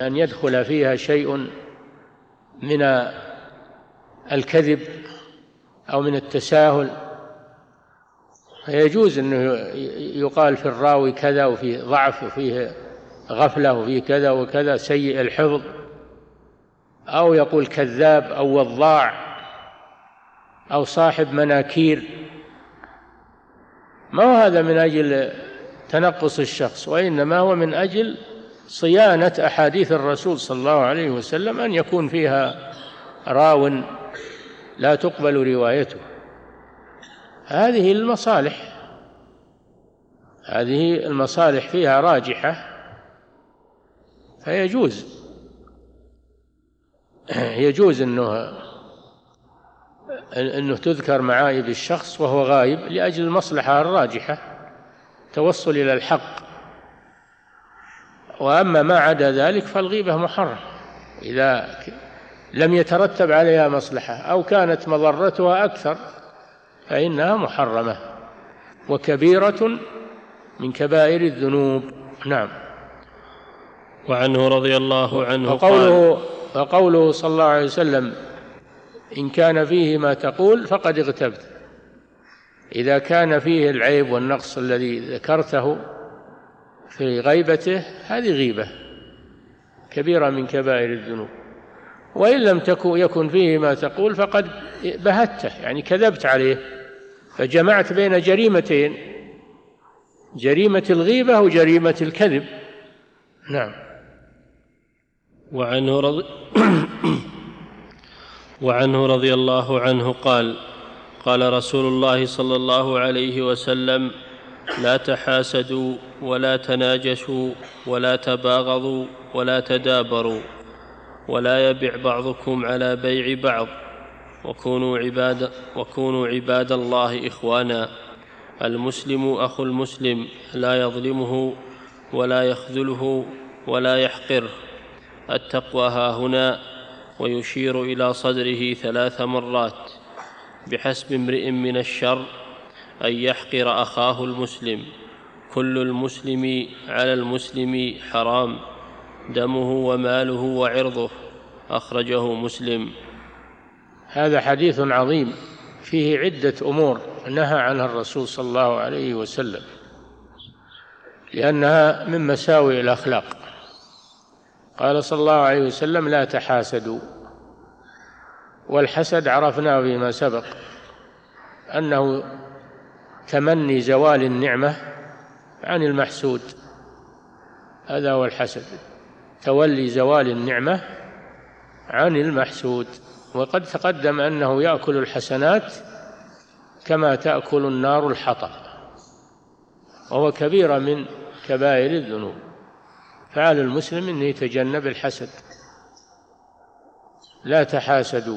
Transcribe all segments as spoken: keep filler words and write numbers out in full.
أن يدخل فيها شيء من الكذب أو من التساهل، فيجوز أنه يقال في الراوي كذا وفيه ضعف وفيه غفلة وفيه كذا وكذا سيء الحفظ، أو يقول كذاب أو وضاع أو صاحب مناكير. ما هو هذا من أجل تنقص الشخص، وإنما هو من أجل صيانة أحاديث الرسول صلى الله عليه وسلم أن يكون فيها راو لا تقبل روايته. هذه المصالح هذه المصالح فيها راجحة، فيجوز يجوز أنه أنه تذكر معايب الشخص وهو غايب لأجل المصلحة الراجحة، توصل إلى الحق. وأما ما عدا ذلك فالغيبة محرم إذا لم يترتب عليها مصلحة أو كانت مضرتها أكثر فإنها محرمة وكبيرة من كبائر الذنوب. نعم. وعنه رضي الله عنه وقوله, وقوله صلى الله عليه وسلم إن كان فيه ما تقول فقد اغتبت، إذا كان فيه العيب والنقص الذي ذكرته في غيبته هذه غيبة كبيرة من كبائر الذنوب. وإن لم يكن فيه ما تقول فقد بهته، يعني كذبت عليه، فجمعت بين جريمتين، جريمة الغيبة وجريمة الكذب. نعم. وعنه رضي وعنه رضي الله عنه قال قال رسول الله صلى الله عليه وسلم لا تحاسدوا ولا تناجشوا ولا تباغضوا ولا تدابروا ولا يبع بعضكم على بيع بعض وكونوا عباد, وكونوا عباد الله إخوانا. المسلم أخو المسلم لا يظلمه ولا يخذله ولا يحقره. التقوى هاهنا، ويشير إلى صدره ثلاث مرات. بحسب امرئ من الشر أن يحقر أخاه المسلم. كل المسلم على المسلم حرام، دمه وماله وعرضه. أخرجه مسلم. هذا حديث عظيم فيه عدة أمور نهى عنها الرسول صلى الله عليه وسلم لأنها من مساوئ الأخلاق. قال صلى الله عليه وسلم لا تحاسدوا، والحسد عرفناه فيما سبق أنه تمني زوال النعمة عن المحسود، هذا هو الحسد، تولي زوال النعمة عن المحسود. وقد تقدم أنه يأكل الحسنات كما تأكل النار الحطب، وهو كبيرة من كبائر الذنوب. فعلى المسلم أن يتجنب الحسد. لا تحاسدوا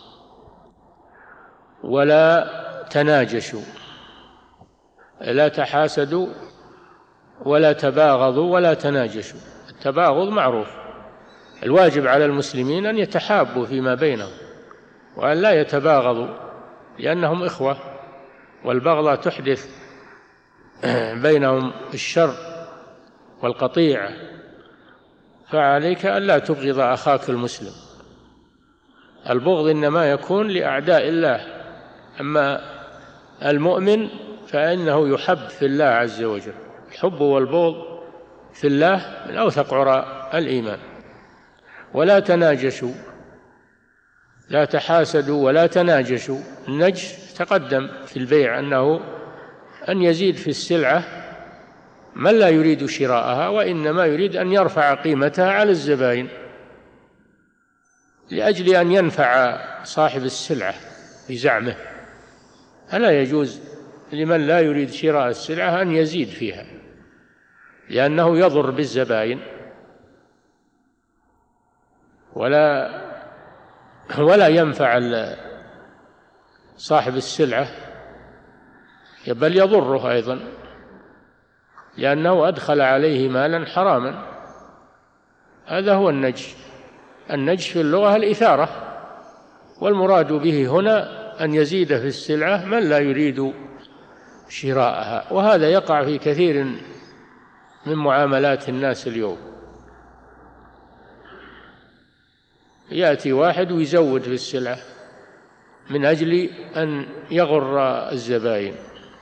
ولا تناجشوا، لا تحاسدوا ولا تباغضوا ولا تناجشوا. التباغض معروف، الواجب على المسلمين أن يتحابوا فيما بينهم وأن لا يتباغضوا لأنهم إخوة، والبغضة تحدث بينهم الشر والقطيعة. فعليك أن لا تبغض أخاك المسلم. البغض إنما يكون لأعداء الله، أما المؤمن فإنه يحب في الله عز وجل. الحب والبغض في الله من أوثق عراء الإيمان. ولا تناجشوا، لا تحاسدوا ولا تناجشوا. النجش تقدم في البيع أنه أن يزيد في السلعة من لا يريد شراءها وإنما يريد أن يرفع قيمتها على الزبائن لأجل أن ينفع صاحب السلعة بزعمه. فلا يجوز لمن لا يريد شراء السلعة أن يزيد فيها لأنه يضر بالزبائن ولا ولا ينفع صاحب السلعة، بل يضره أيضا لأنه أدخل عليه مالا حراما. هذا هو النجش. النجش في اللغة الإثارة، والمراد به هنا أن يزيد في السلعة من لا يريد شراءها. وهذا يقع في كثير من معاملات الناس اليوم. يأتي واحد ويزود في السلعة من أجل أن يغر الزبائن،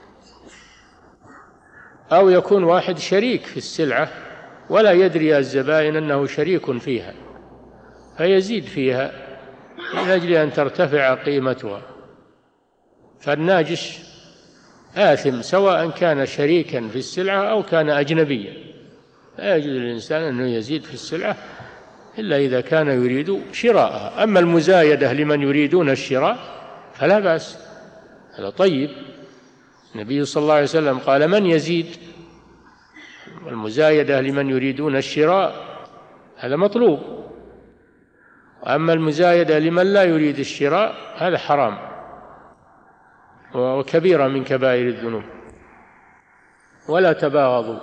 أو يكون واحد شريك في السلعة ولا يدري الزبائن أنه شريك فيها فيزيد فيها من أجل أن ترتفع قيمتها، فالناجش آثم سواء كان شريكا في السلعة أو كان أجنبيا. لا يجوز للإنسان أنه يزيد في السلعة إلا إذا كان يريد شراءها. أما المزايدة لمن يريدون الشراء فلا بأس، هذا طيب. النبي صلى الله عليه وسلم قال: من يزيد؟ والمزايدة لمن يريدون الشراء هذا مطلوب، أما المزايدة لمن لا يريد الشراء هذا حرام وكبيرة من كبائر الذنوب. ولا تباغضوا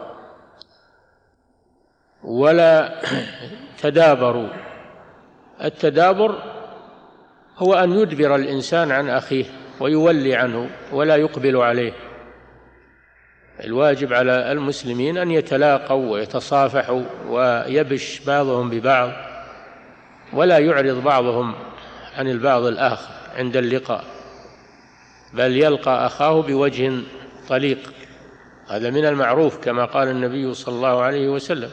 ولا تدابروا. التدابر هو أن يدبر الإنسان عن أخيه ويولي عنه ولا يقبل عليه. الواجب على المسلمين أن يتلاقوا ويتصافحوا ويبش بعضهم ببعض، ولا يعرض بعضهم عن البعض الآخر عند اللقاء، بل يلقى أخاه بوجه طليق. هذا من المعروف كما قال النبي صلى الله عليه وسلم.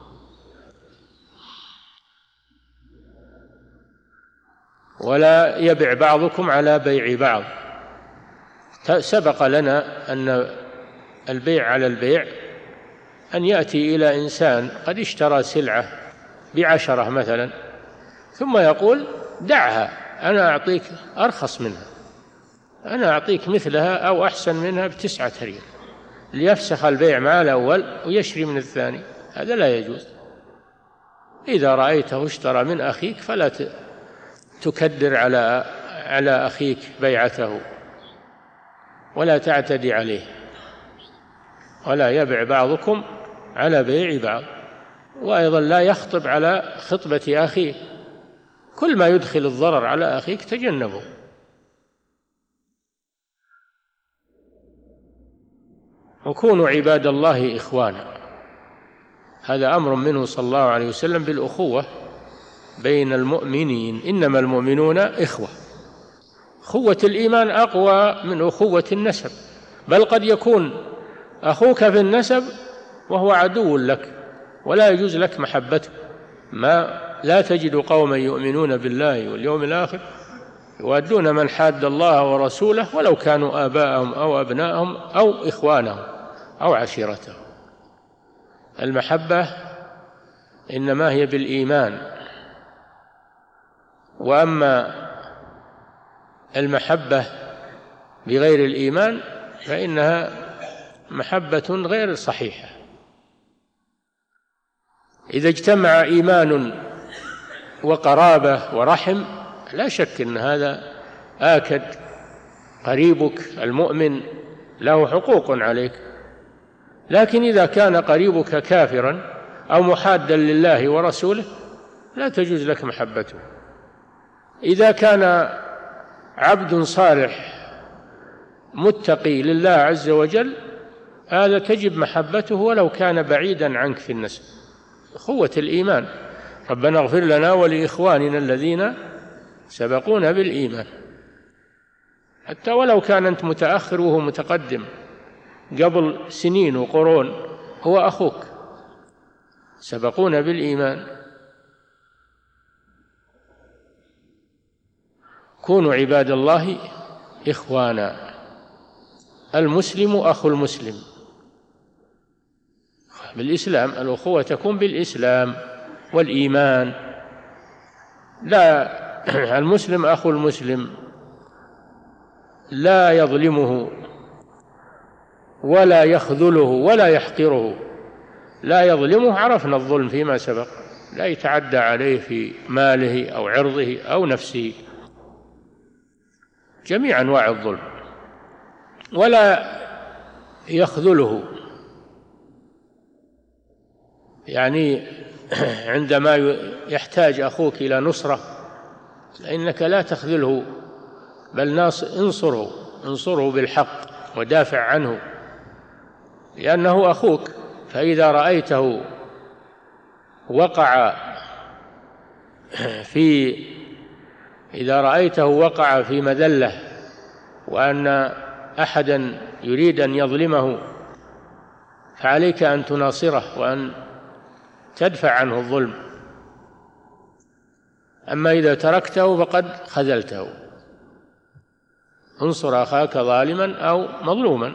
ولا يبع بعضكم على بيع بعض. سبق لنا أن البيع على البيع أن يأتي إلى إنسان قد اشترى سلعة بعشرة مثلا، ثم يقول: دعها، أنا أعطيك أرخص منها، أنا أعطيك مثلها أو أحسن منها بتسعة ريال، ليفسخ البيع مع الأول ويشري من الثاني. هذا لا يجوز. إذا رأيته اشترى من أخيك فلا تكدر على على أخيك بيعته ولا تعتدي عليه. ولا يبع بعضكم على بيع بعض. وأيضا لا يخطب على خطبة أخيه. كل ما يدخل الضرر على أخيك تجنبه. وكونوا عباد الله إخوانا. هذا أمر منه صلى الله عليه وسلم بالأخوة بين المؤمنين. إنما المؤمنون إخوة. أخوة الإيمان أقوى من أخوة النسب، بل قد يكون أخوك في النسب وهو عدو لك ولا يجوز لك محبته. ما لا تجد قوما يؤمنون بالله واليوم الآخر يوادون من حاد الله ورسوله ولو كانوا آباءهم أو أبناءهم أو إخوانهم أو عشيرتهم. المحبة إنما هي بالإيمان، وأما المحبة بغير الإيمان فإنها محبة غير صحيحة. إذا اجتمع إيمان وقرابة ورحم لا شك أن هذا آكد. قريبك المؤمن له حقوق عليك، لكن إذا كان قريبك كافرا أو محادا لله ورسوله لا تجوز لك محبته. إذا كان عبد صالح متقي لله عز وجل هذا تجب محبته ولو كان بعيدا عنك في النسب. أخوة الإيمان. ربنا اغفر لنا ولإخواننا الذين سبقونا بالإيمان. حتى ولو كان أنت متأخر وهو متقدم قبل سنين وقرون، هو أخوك، سبقونا بالإيمان. كونوا عباد الله إخوانا. المسلم أخو المسلم بالإسلام. الأخوة تكون بالإسلام والإيمان. لا، المسلم أخو المسلم لا يظلمه ولا يخذله ولا يحقره. لا يظلمه، عرفنا الظلم فيما سبق، لا يتعدى عليه في ماله أو عرضه أو نفسه، جميع أنواع الظلم. ولا يخذله، يعني عندما يحتاج أخوك إلى نصرة فإنك لا تخذله، بل انصره انصره بالحق ودافع عنه، لأنه أخوك. فإذا رأيته وقع في إذا رأيته وقع في مذلة وأن أحدا يريد أن يظلمه فعليك أن تناصره وأن تدفع عنه الظلم. أما إذا تركته فقد خذلته. انصر أخاك ظالما أو مظلوما.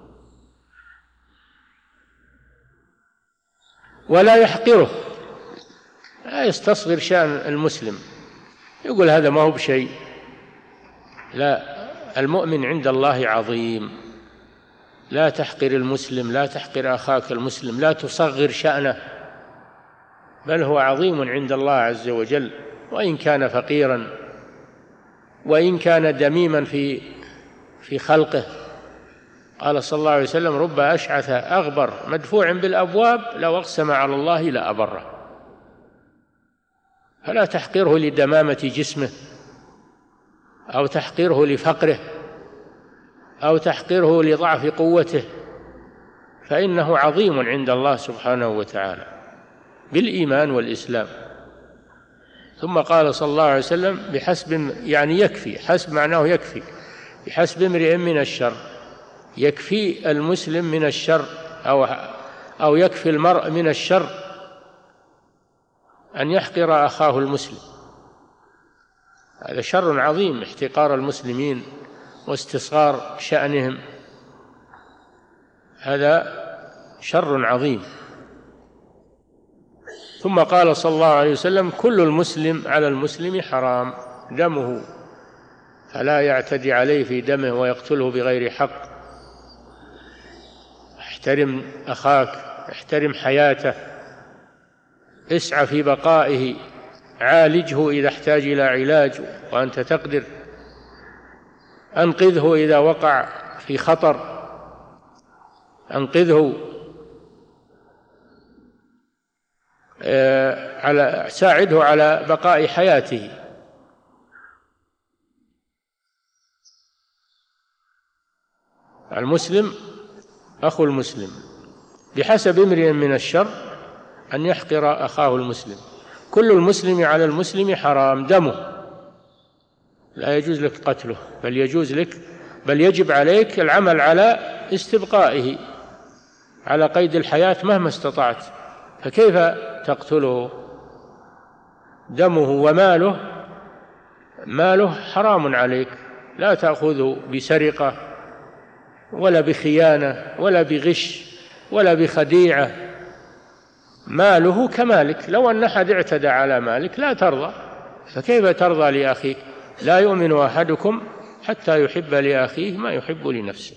ولا يحقره، لا يستصغر شأن المسلم يقول هذا ما هو بشيء. لا، المؤمن عند الله عظيم. لا تحقر المسلم، لا تحقر أخاك المسلم، لا تصغر شأنه، بل هو عظيم عند الله عز وجل، وإن كان فقيرا وإن كان دميما في في خلقه. قال صلى الله عليه وسلم: رب أشعث أغبر مدفوع بالأبواب لو أقسم على الله لأبره. فلا تحقره لدمامة جسمه أو تحقره لفقره أو تحقره لضعف قوته، فإنه عظيم عند الله سبحانه وتعالى بالإيمان والإسلام. ثم قال صلى الله عليه وسلم: بحسب، يعني يكفي، حسب معناه يكفي، بحسب امرئ من الشر، يكفي المسلم من الشر أو أو يكفي المرء من الشر أن يحقر أخاه المسلم. هذا شر عظيم، احتقار المسلمين واستصغار شأنهم، هذا شر عظيم. ثم قال صلى الله عليه وسلم: كل المسلم على المسلم حرام دمه، فلا يعتدي عليه في دمه ويقتله بغير حق. احترم أخاك، احترم حياته، اسعى في بقائه، عالجه إذا احتاج إلى علاج وأنت تقدر، أنقذه إذا وقع في خطر، أنقذه، على ساعده على بقاء حياته. المسلم أخو المسلم، بحسب امرئ من الشر أن يحقر أخاه المسلم. كل المسلم على المسلم حرام دمه، لا يجوز لك قتله، بل يجوز لك بل يجب عليك العمل على استبقائه على قيد الحياة مهما استطعت. فكيف تقتله؟ دمه وماله، ماله حرام عليك، لا تأخذه بسرقة ولا بخيانة ولا بغش ولا بخديعة. ماله كمالك، لو أن أحد اعتدى على مالك لا ترضى، فكيف ترضى لأخيك؟ لا يؤمن أحدكم حتى يحب لأخيه ما يحب لنفسه.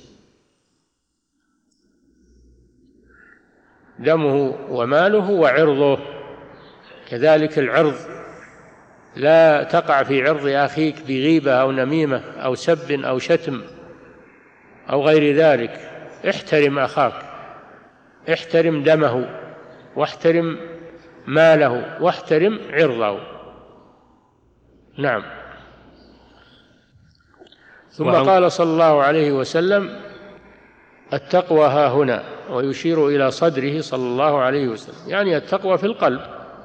دمه وماله وعرضه، كذلك العرض، لا تقع في عرض أخيك بغيبة أو نميمة أو سب أو شتم أو غير ذلك. احترم أخاك، احترم دمه، واحترم ماله، واحترم عرضه. نعم. ثم قال صلى الله عليه وسلم: التقوى ها هنا، ويشير إلى صدره صلى الله عليه وسلم، يعني التقوى في القلب،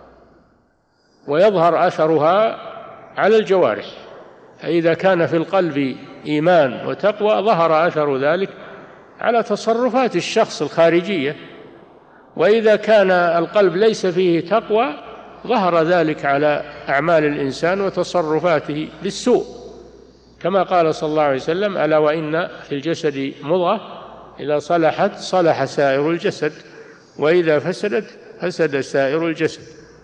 ويظهر أثرها على الجوارح. فإذا كان في القلب إيمان وتقوى ظهر أثر ذلك على تصرفات الشخص الخارجية، وإذا كان القلب ليس فيه تقوى ظهر ذلك على أعمال الإنسان وتصرفاته بالسوء، كما قال صلى الله عليه وسلم: ألا وإن في الجسد مضغة إذا صلحت صلح سائر الجسد وإذا فسدت فسد سائر الجسد.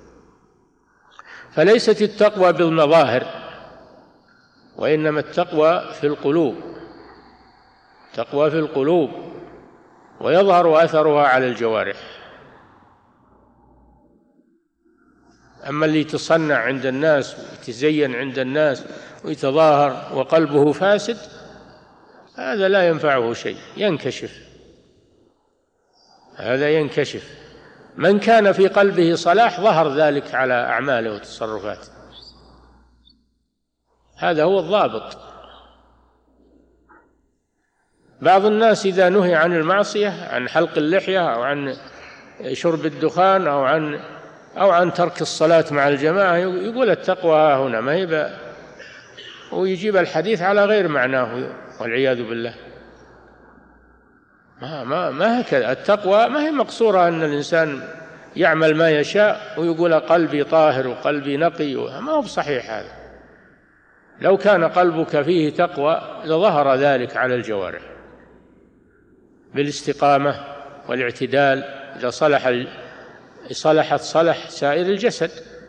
فليست التقوى بالمظاهر، وإنما التقوى في القلوب، تقوى في القلوب، ويظهر أثرها على الجوارح. أما اللي يتصنع عند الناس ويتزين عند الناس ويتظاهر وقلبه فاسد، هذا لا ينفعه شيء، ينكشف، هذا ينكشف. من كان في قلبه صلاح ظهر ذلك على أعماله وتصرفاته، هذا هو الضابط. بعض الناس إذا نهي عن المعصية، عن حلق اللحية أو عن شرب الدخان أو عن أو عن ترك الصلاة مع الجماعة يقول التقوى ها هنا، ما هي، ويجيب الحديث على غير معناه والعياذ بالله. ما ما ما هكذا. التقوى ما هي مقصورة أن الإنسان يعمل ما يشاء ويقول قلبي طاهر وقلبي نقي، ما هو بصحيح هذا. لو كان قلبك فيه تقوى لظهر ذلك على الجوارح بالاستقامة والاعتدال. إذا صلح صلحت صلح سائر الجسد.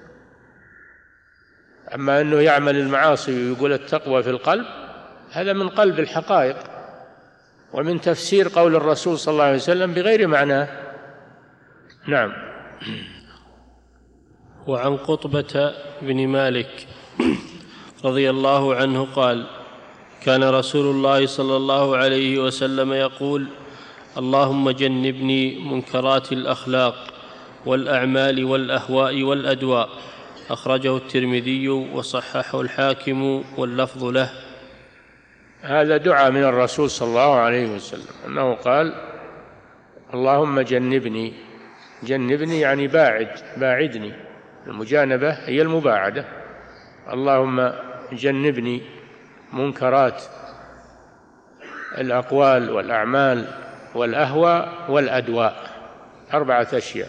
أما أنه يعمل المعاصي ويقول التقوى في القلب، هذا من قلب الحقائق ومن تفسير قول الرسول صلى الله عليه وسلم بغير معناه. نعم. وعن قطبة بن مالك رضي الله عنه قال: كان رسول الله صلى الله عليه وسلم يقول: اللهم جنبني منكرات الأخلاق والأعمال والأهواء والأدواء. أخرجه الترمذي وصححه الحاكم واللفظ له. هذا دعاء من الرسول صلى الله عليه وسلم أنه قال: اللهم جنبني. جنبني يعني باعد، باعدني. المجانبة هي المباعدة. اللهم جنبني منكرات الأقوال والأعمال والأهواء والأدواء. أربعة أشياء.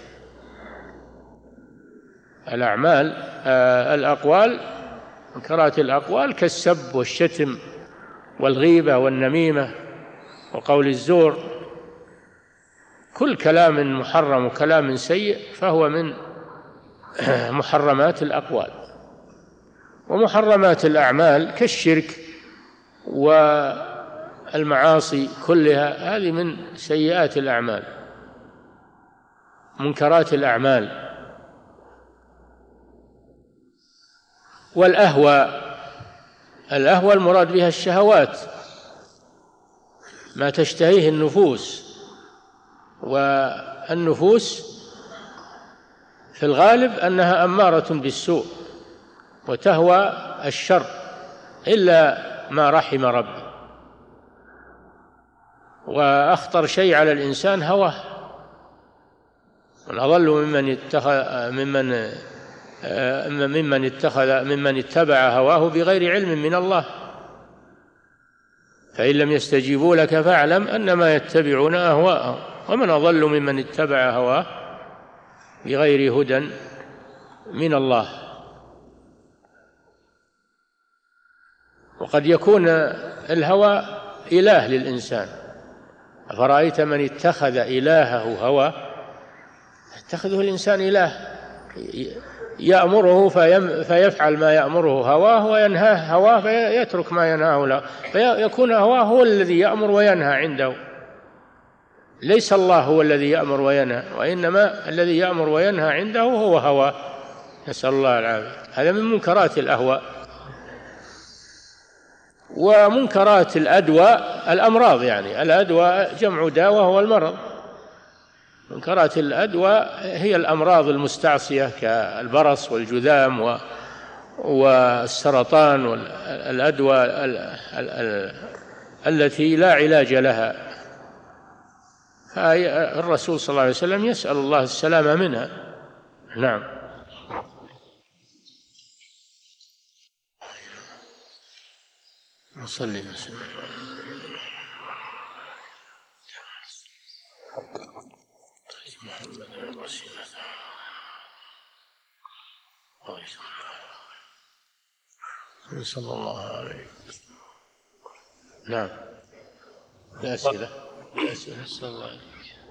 الأعمال آه الأقوال، منكرات الأقوال كالسب والشتم والغيبة والنميمة وقول الزور. كل كلام محرم وكلام سيء فهو من محرمات الأقوال. ومحرمات الأعمال كالشرك والمعاصي كلها، هذه من سيئات الأعمال، منكرات الأعمال. والأهواء، الأهوى المراد بها الشهوات، ما تشتهيه النفوس. والنفوس في الغالب أنها أمارة بالسوء وتهوى الشر إلا ما رحم ربي. وأخطر شيء على الإنسان هواه. والأضل ممن اتخذ ممن ممن اتخذ ممن اتبع هواه بغير علم من الله. فإن لم يستجيبوا لك فاعلم أنما يتبعون أهواءهم، ومن أضل ممن اتبع هواه بغير هدى من الله. وقد يكون الهوى إله للإنسان. أفرأيت من اتخذ إلهه هوى. اتخذه الإنسان إله، يأمره فيفعل ما يأمره هواه، وينهاه هواه فيترك ما ينهاه له، فيكون هواه هو الذي يأمر وينهى عنده. ليس الله هو الذي يأمر وينهى، وإنما الذي يأمر وينهى عنده هو هواه. نسأل الله العافية. هذا من منكرات الأهواء. ومنكرات الأدواء الأمراض، يعني الأدواء جمع داء وهو المرض. منكرات الأدواء هي الأمراض المستعصية كالبرص والجذام والسرطان والأدواء التي لا علاج لها. فالرسول صلى الله عليه وسلم يسأل الله السلامة منها. نعم. نصلي وسلم. صلى الله عليه. نعم. الأسئلة. الأسئلة. صلى الله عليه.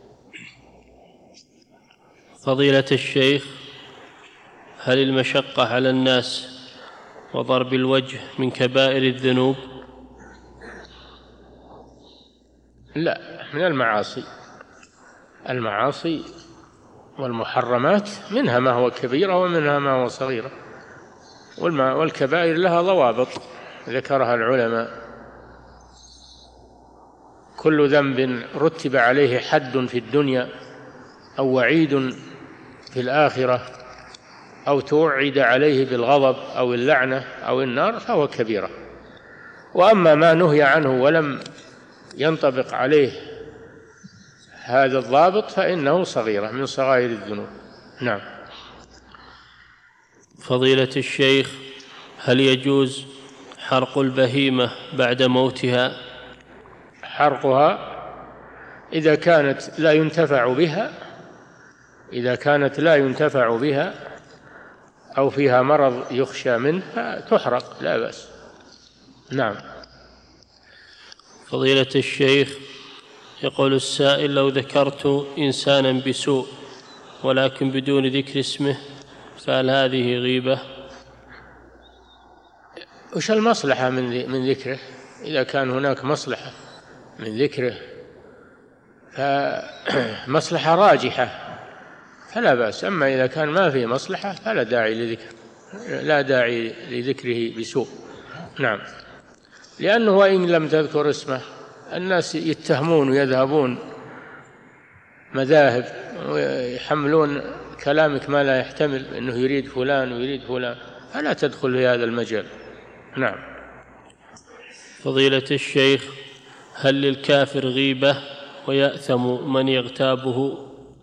فضيلة الشيخ، هل المشقة على الناس وضرب الوجه من كبائر الذنوب؟ لا، من المعاصي. المعاصي والمحرمات منها ما هو كبيرة ومنها ما هو صغيرة، والكبائر لها ضوابط ذكرها العلماء. كل ذنب رتب عليه حد في الدنيا أو وعيد في الآخرة أو توعد عليه بالغضب أو اللعنة أو النار فهو كبيرة. وأما ما نهي عنه ولم ينطبق عليه هذا الضابط فإنه صغيرة من صغائر الذنوب. نعم. فضيلة الشيخ، هل يجوز حرق البهيمة بعد موتها؟ حرقها إذا كانت لا ينتفع بها إذا كانت لا ينتفع بها أو فيها مرض يخشى منه فتحرق، لا بأس. نعم. فضيلة الشيخ، يقول السائل: لو ذكرت إنسانا بسوء ولكن بدون ذكر اسمه فهل هذه غيبة؟ وش المصلحة من من ذكره؟ إذا كان هناك مصلحة من ذكره فمصلحة راجحة فلا بأس، أما إذا كان ما في مصلحة فلا داعي لذكر لا داعي لذكره بسوء. نعم. لأنه وإن لم تذكر اسمه الناس يتهمون ويذهبون مذاهب ويحملون كلامك ما لا يحتمل، أنه يريد فلان ويريد فلان، فلا تدخل في هذا المجال. نعم. فضيلة الشيخ، هل للكافر غيبة ويأثم من يغتابه؟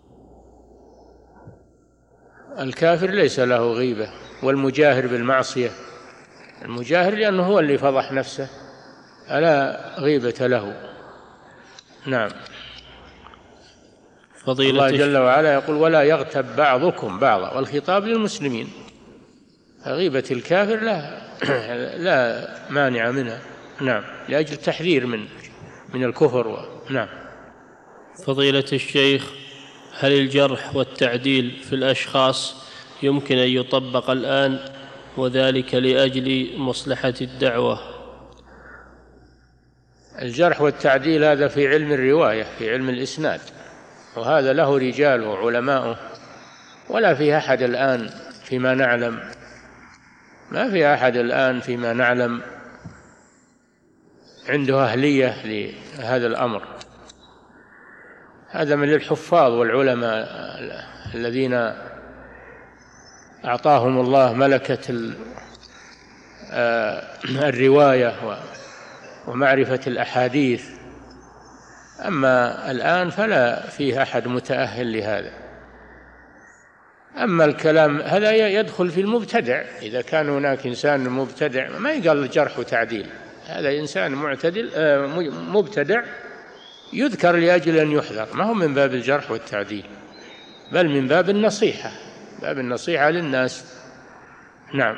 الكافر ليس له غيبة، والمجاهر بالمعصية المجاهر لأنه هو اللي فضح نفسه ألا غيبة له. نعم. فضيلة الله جل وعلا يقول: ولا يغتب بعضكم بعضا، والخطاب للمسلمين. غيبة الكافر لا لا مانع منها. نعم. لأجل تحذير من من الكفر و... نعم. فضيلة الشيخ، هل الجرح والتعديل في الأشخاص يمكن أن يطبق الآن وذلك لأجل مصلحة الدعوة؟ الجرح والتعديل هذا في علم الرواية، في علم الإسناد، وهذا له رجال وعلماءه، ولا في أحد الآن فيما نعلم ما في أحد الآن فيما نعلم عنده أهلية لهذا الأمر. هذا من الحفاظ والعلماء الذين أعطاهم الله ملكة الرواية ومعرفة الأحاديث. أما الآن فلا فيه أحد متأهل لهذا. أما الكلام هذا يدخل في المبتدع، إذا كان هناك إنسان مبتدع ما يقال جرح وتعديل، هذا إنسان معتدل مبتدع يذكر لأجل أن يحذر، ما هو من باب الجرح والتعديل، بل من باب النصيحة، باب النصيحة للناس. نعم.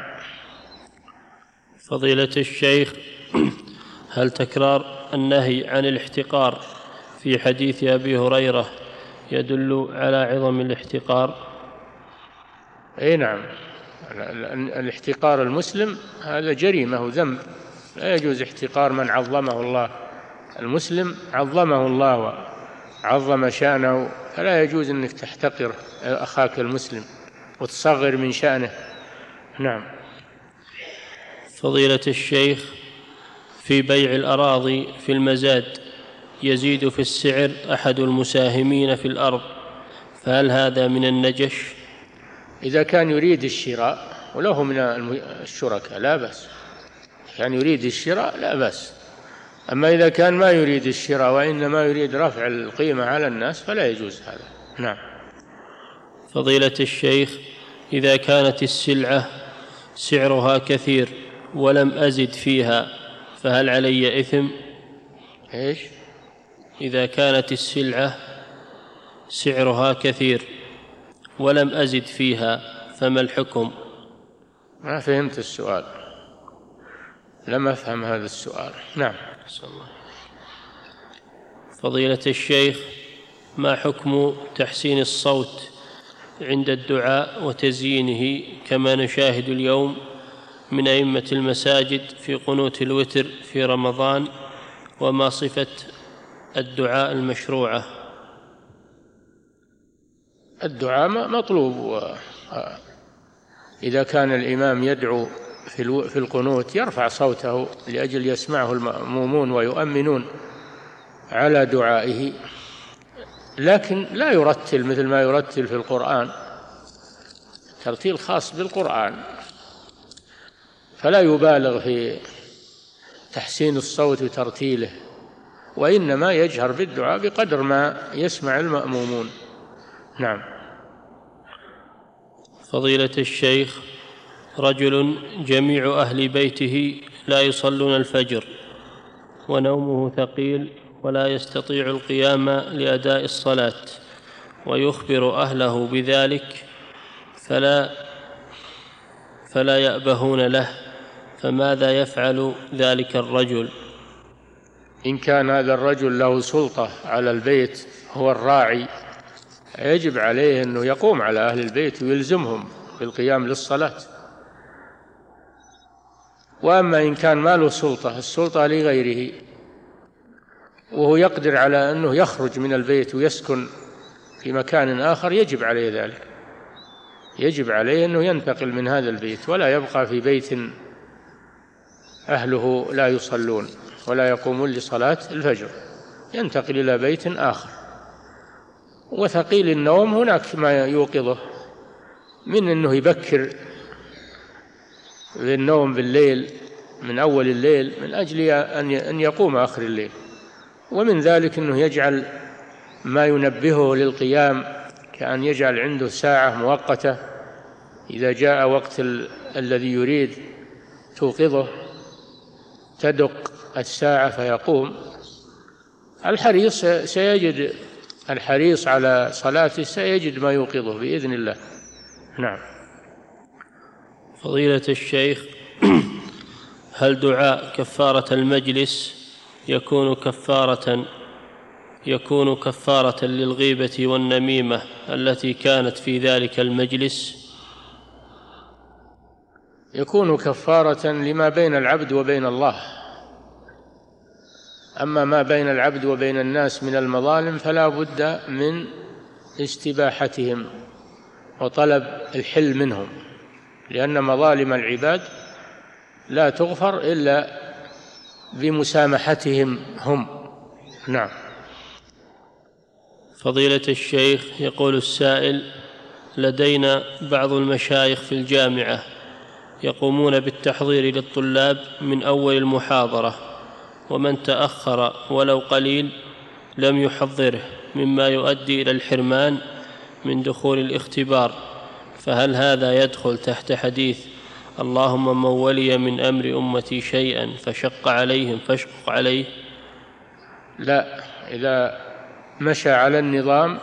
فضيلة الشيخ، هل تكرار النهي عن الاحتقار في حديث أبي هريرة يدل على عظم الاحتقار؟ أي نعم. الاحتقار المسلم هذا جريمة وذنب، لا يجوز احتقار من عظمه الله. المسلم عظمه الله وعظم شأنه، فلا يجوز أنك تحتقر أخاك المسلم وتصغر من شأنه. نعم. فضيلة الشيخ، في بيع الأراضي في المزاد يزيد في السعر أحد المساهمين في الأرض، فهل هذا من النجش؟ إذا كان يريد الشراء وله من الشركاء لا بأس، كان يريد الشراء لا بأس. أما إذا كان ما يريد الشراء وإنما يريد رفع القيمة على الناس فلا يجوز هذا. نعم. فضيلة الشيخ، إذا كانت السلعة سعرها كثير ولم أزد فيها فهل علي إثم؟ إيش؟ إذا كانت السلعة سعرها كثير ولم أزد فيها فما الحكم؟ ما فهمت السؤال، لم أفهم هذا السؤال. نعم. فضيلة الشيخ، ما حكم تحسين الصوت عند الدعاء وتزيينه كما نشاهد اليوم من أئمة المساجد في قنوت الوتر في رمضان، وما صفة الدعاء المشروعة؟ الدعاء مطلوب، إذا كان الإمام يدعو في القنوت يرفع صوته لأجل يسمعه المأمومون ويؤمنون على دعائه، لكن لا يرتل مثل ما يرتل في القرآن، ترتيل خاص بالقرآن، فلا يبالغ في تحسين الصوت وترتيله، وإنما يجهر بالدعاء بقدر ما يسمع المأمومون. نعم. فضيلة الشيخ، رجل جميع أهل بيته لا يصلون الفجر ونومه ثقيل ولا يستطيع القيام لأداء الصلاة، ويخبر أهله بذلك فلا فلا يأبهون له، فماذا يفعل ذلك الرجل؟ إن كان هذا الرجل له سلطة على البيت، هو الراعي، يجب عليه أنه يقوم على أهل البيت ويلزمهم بالقيام للصلاة. وأما إن كان ما له سلطة، السلطة لغيره، وهو يقدر على أنه يخرج من البيت ويسكن في مكان آخر، يجب عليه ذلك، يجب عليه أنه ينتقل من هذا البيت ولا يبقى في بيت أهله لا يصلون ولا يقومون لصلاة الفجر، ينتقل إلى بيت آخر. وثقيل النوم هناك ما يوقظه من أنه يبكر بالنوم بالليل من أول الليل من أجل أن يقوم آخر الليل، ومن ذلك أنه يجعل ما ينبهه للقيام، كأن يجعل عنده ساعة مؤقتة إذا جاء وقت الذي يريد توقظه تدق الساعة فيقوم. الحريص سيجد الحريص على صلاته سيجد ما يوقظه بإذن الله. نعم. فضيلة الشيخ، هل دعاء كفارة المجلس يكون كفارة يكون كفارة للغيبة والنميمة التي كانت في ذلك المجلس؟ يكون كفارة لما بين العبد وبين الله، أما ما بين العبد وبين الناس من المظالم فلا بد من استباحتهم وطلب الحل منهم، لأن مظالم العباد لا تغفر إلا بمسامحتهم هم. نعم. فضيلة الشيخ، يقول السائل: لدينا بعض المشايخ في الجامعة يقومون بالتحضير للطلاب من أول المحاضرة، ومن تأخر ولو قليل لم يحضره، مما يؤدي إلى الحرمان من دخول الاختبار، فهل هذا يدخل تحت حديث اللهم من ولي من أمر أمتي شيئا فشق عليهم فاشقق عليه؟ لا، إذا مشى على النظام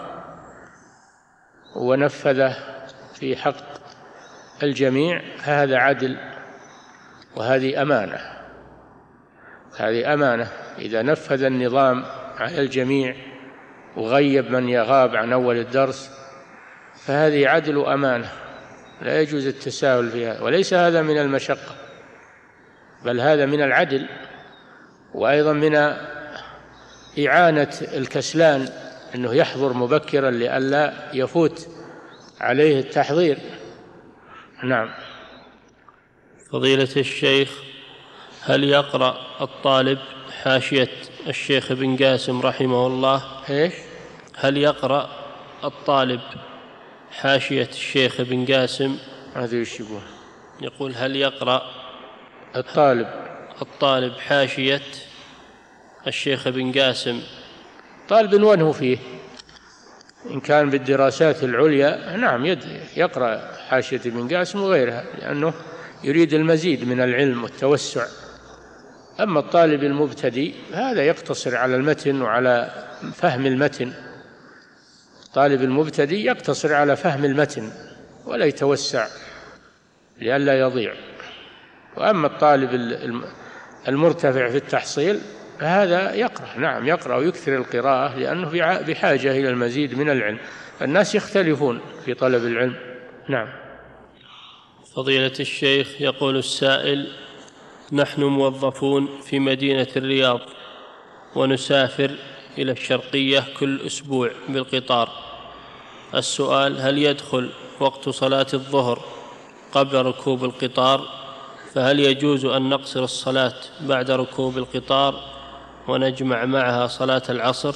ونفذه في حق الجميع فهذا عدل، وهذه أمانة، هذه أمانة. إذا نفذ النظام على الجميع وغيب من يغاب عن أول الدرس فهذه عدل وأمانة، لا يجوز التساهل فيها، وليس هذا من المشقة بل هذا من العدل، وأيضا من إعانة الكسلان أنه يحضر مبكرا لئلا يفوت عليه التحضير. نعم. فضيلة الشيخ، هل يقرأ الطالب حاشية الشيخ ابن قاسم رحمه الله؟ إيش؟ هل يقرأ الطالب حاشية الشيخ ابن قاسم؟ هذا يشبه. يقول: هل يقرأ الطالب الطالب حاشية الشيخ ابن قاسم؟ طالب وانه فيه، إن كان بالدراسات العليا نعم يقرأ حاشية ابن قاسم وغيرها، لأنه يريد المزيد من العلم والتوسع. أما الطالب المبتدئ هذا يقتصر على المتن وعلى فهم المتن، الطالب المبتدئ يقتصر على فهم المتن ولا يتوسع لئلا يضيع. وأما الطالب المرتفع في التحصيل فهذا يقرأ، نعم يقرأ ويكثر القراءة، لأنه بحاجة إلى المزيد من العلم، الناس يختلفون في طلب العلم. نعم. فضيلة الشيخ، يقول السائل: نحن موظفون في مدينة الرياض ونسافر إلى الشرقية كل أسبوع بالقطار. السؤال: هل يدخل وقت صلاة الظهر قبل ركوب القطار؟ فهل يجوز أن نقصر الصلاة بعد ركوب القطار ونجمع معها صلاة العصر؟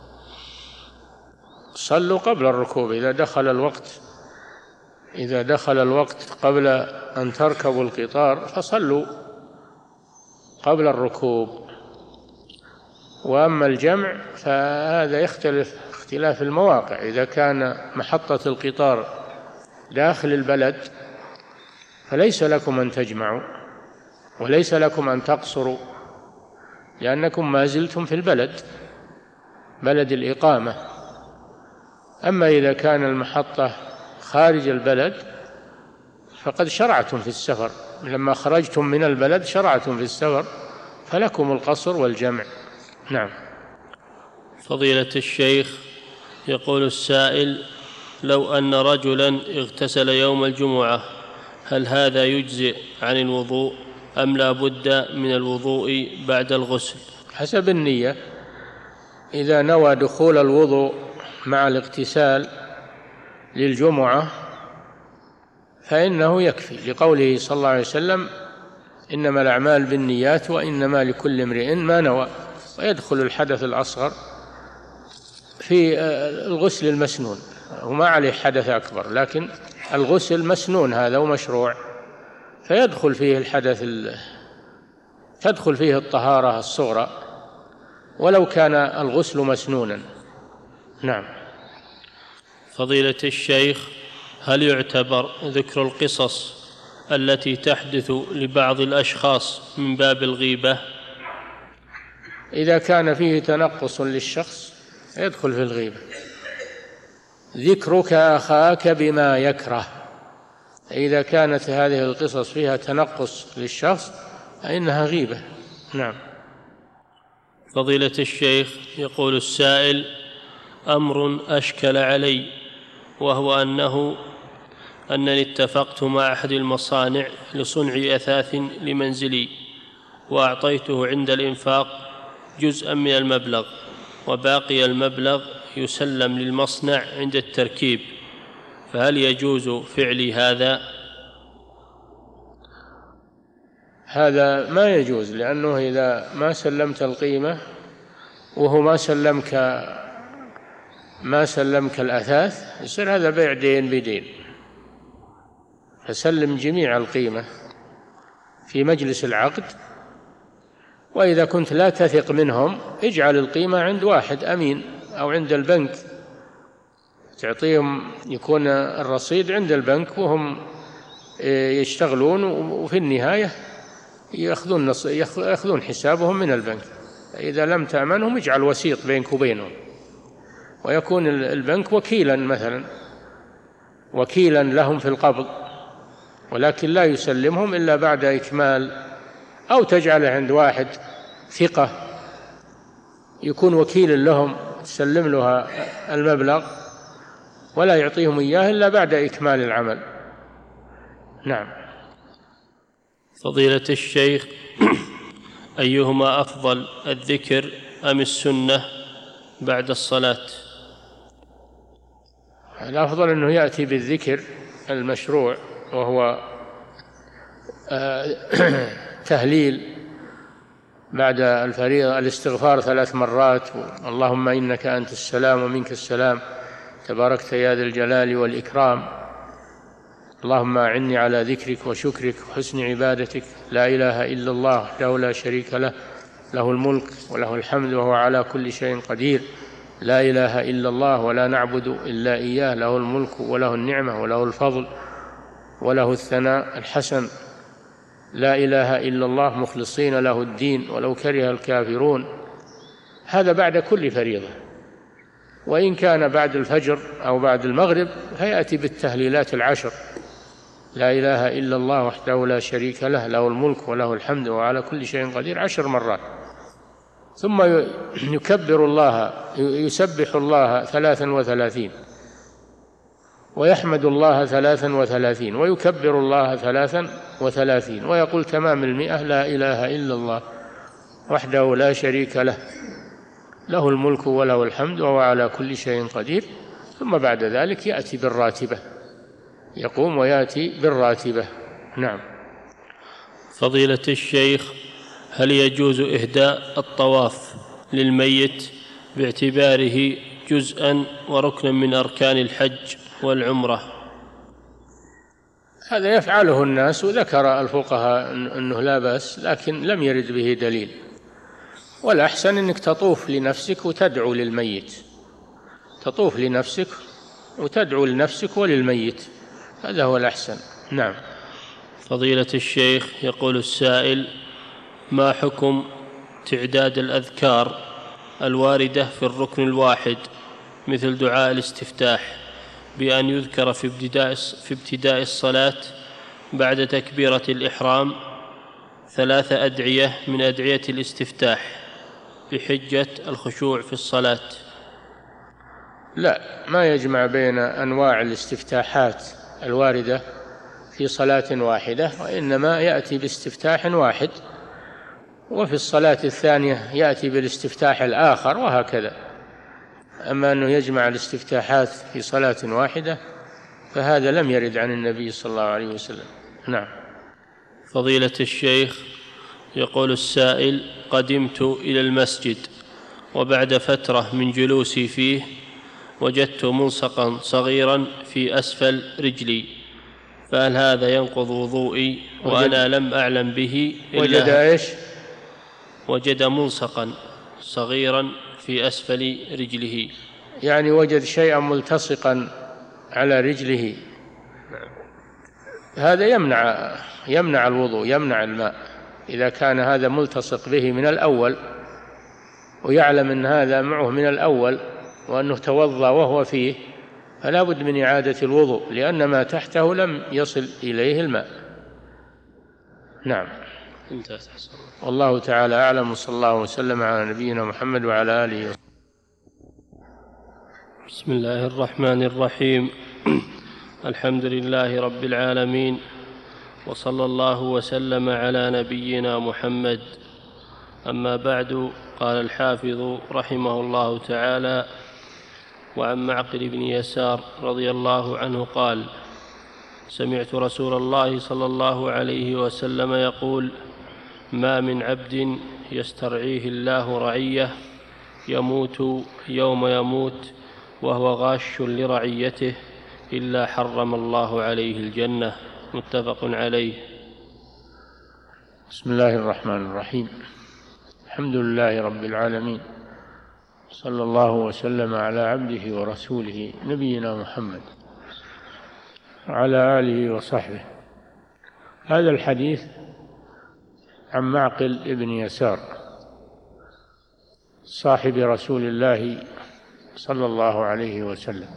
صلوا قبل الركوب إذا دخل الوقت، إذا دخل الوقت قبل أن تركبوا القطار فصلوا قبل الركوب. وأما الجمع فهذا يختلف اختلاف المواقع، إذا كان محطة القطار داخل البلد فليس لكم أن تجمعوا وليس لكم أن تقصروا، لأنكم ما زلتم في البلد، بلد الإقامة. أما إذا كان المحطة خارج البلد فقد شرعتم في السفر، لما خرجتم من البلد شرعتم في السفر، فلكم القصر والجمع. نعم. فضيلة الشيخ، يقول السائل: لو أن رجلا اغتسل يوم الجمعة هل هذا يجزئ عن الوضوء أم لا بد من الوضوء بعد الغسل؟ حسب النية. إذا نوى دخول الوضوء مع الاغتسال للجمعة فإنه يكفي، لقوله صلى الله عليه وسلم: إنما الأعمال بالنيات وإنما لكل امرئ ما نوى. ويدخل الحدث الأصغر في الغسل المسنون، وما عليه حدث أكبر، لكن الغسل مسنون هذا ومشروع، فيدخل فيه الحدث تدخل فيه الطهارة الصغرى ولو كان الغسل مسنونا. نعم. فضيلة الشيخ، هل يعتبر ذكر القصص التي تحدث لبعض الأشخاص من باب الغيبة؟ إذا كان فيه تنقص للشخص يدخل في الغيبة. ذكرك أخاك بما يكره، إذا كانت هذه القصص فيها تنقص للشخص فإنها غيبة. نعم. فضيلة الشيخ، يقول السائل: أمر أشكل علي، وهو أنه أنني اتفقت مع أحد المصانع لصنع أثاث لمنزلي، وأعطيته عند الإنفاق جزءا من المبلغ، وباقي المبلغ يسلم للمصنع عند التركيب، فهل يجوز فعلي هذا؟ هذا ما يجوز، لأنه إذا ما سلمت القيمة وهو ما سلمك ما سلمك الأثاث يصير هذا بيع دين بدين، فسلم جميع القيمة في مجلس العقد. وإذا كنت لا تثق منهم اجعل القيمة عند واحد أمين أو عند البنك، تعطيهم، يكون الرصيد عند البنك وهم يشتغلون، وفي النهاية يأخذون يأخذون حسابهم من البنك. إذا لم تأمنهم اجعل وسيط بينك وبينهم، ويكون البنك وكيلا مثلا وكيلا لهم في القبض، ولكن لا يسلمهم إلا بعد إكمال، أو تجعله عند واحد ثقة يكون وكيل لهم، تسلم له المبلغ ولا يعطيهم إياه إلا بعد إكمال العمل. نعم. فضيلة الشيخ، أيهما أفضل، الذكر أم السنة بعد الصلاة؟ الأفضل أنه يأتي بالذكر المشروع، وهو تهليل بعد الفريضة، الاستغفار ثلاث مرات: اللهم إنك أنت السلام ومنك السلام تباركت يا ذا الجلال والإكرام، اللهم أعني على ذكرك وشكرك وحسن عبادتك، لا إله إلا الله وحده لا شريك له، له الملك وله الحمد وهو على كل شيء قدير، لا إله إلا الله ولا نعبد إلا إياه، له الملك وله النعمة وله الفضل وله الثناء الحسن، لا إله إلا الله مخلصين له الدين ولو كره الكافرون. هذا بعد كل فريضة، وإن كان بعد الفجر أو بعد المغرب فيأتي بالتهليلات العشر: لا إله إلا الله وحده لا شريك له، له الملك وله الحمد وعلى كل شيء قدير عشر مرات. ثم يكبر الله، يسبح الله ثلاثا وثلاثين، ويحمد الله ثلاثا وثلاثين، ويكبر الله ثلاثا وثلاثين، ويقول تمام المئة: لا إله إلا الله وحده لا شريك له، له الملك وله الحمد وهو على كل شيء قدير. ثم بعد ذلك يأتي بالراتبة، يقوم ويأتي بالراتبة. نعم. فضيلة الشيخ، هل يجوز إهداء الطواف للميت باعتباره جزءا وركنا من أركان الحج والعمرة؟ هذا يفعله الناس، وذكر الفقهاء أنه لا بأس، لكن لم يرد به دليل. والأحسن أنك تطوف لنفسك وتدعو للميت، تطوف لنفسك وتدعو لنفسك وللميت، هذا هو الأحسن. نعم. فضيلة الشيخ، يقول السائل: ما حكم تعداد الأذكار الواردة في الركن الواحد مثل دعاء الاستفتاح بأن يذكر في ابتداء في ابتداء الصلاة بعد تكبيرة الإحرام ثلاث أدعية من أدعية الاستفتاح بحجة الخشوع في الصلاة؟ لا، ما يجمع بين أنواع الاستفتاحات الواردة في صلاة واحدة، وإنما يأتي باستفتاح واحد، وفي الصلاة الثانية يأتي بالاستفتاح الآخر، وهكذا. أما أنه يجمع الاستفتاحات في صلاة واحدة فهذا لم يرد عن النبي صلى الله عليه وسلم. نعم. فضيلة الشيخ، يقول السائل: قدمت إلى المسجد وبعد فترة من جلوسي فيه وجدت ملصقا صغيرا في أسفل رجلي، فهل هذا ينقض وضوئي وأنا لم أعلم به إلا وجد إيش؟ وجد ملصقا صغيرا في أسفل رجله. يعني وجد شيئا ملتصقا على رجله، هذا يمنع يمنع الوضوء، يمنع الماء. إذا كان هذا ملتصق به من الأول ويعلم أن هذا معه من الأول وأنه توضأ وهو فيه، فلا بد من إعادة الوضوء، لأن ما تحته لم يصل إليه الماء. نعم. والله تعالى أعلم، وصلى الله وسلم على نبينا محمد وعلى آله وسلم. بسم الله الرحمن الرحيم. الحمد لله رب العالمين، وصلى الله وسلم على نبينا محمد. أما بعد، قال الحافظ رحمه الله تعالى: وعن معقل بن يسار رضي الله عنه قال: سمعت رسول الله صلى الله عليه وسلم يقول: ما من عبد يسترعيه الله رعية يموت يوم يموت وهو غاش لرعيته إلا حرم الله عليه الجنة. متفق عليه. بسم الله الرحمن الرحيم. الحمد لله رب العالمين، صلى الله وسلم على عبده ورسوله نبينا محمد وعلى آله وصحبه. هذا الحديث عن معقل بن يسار صاحب رسول الله صلى الله عليه وسلم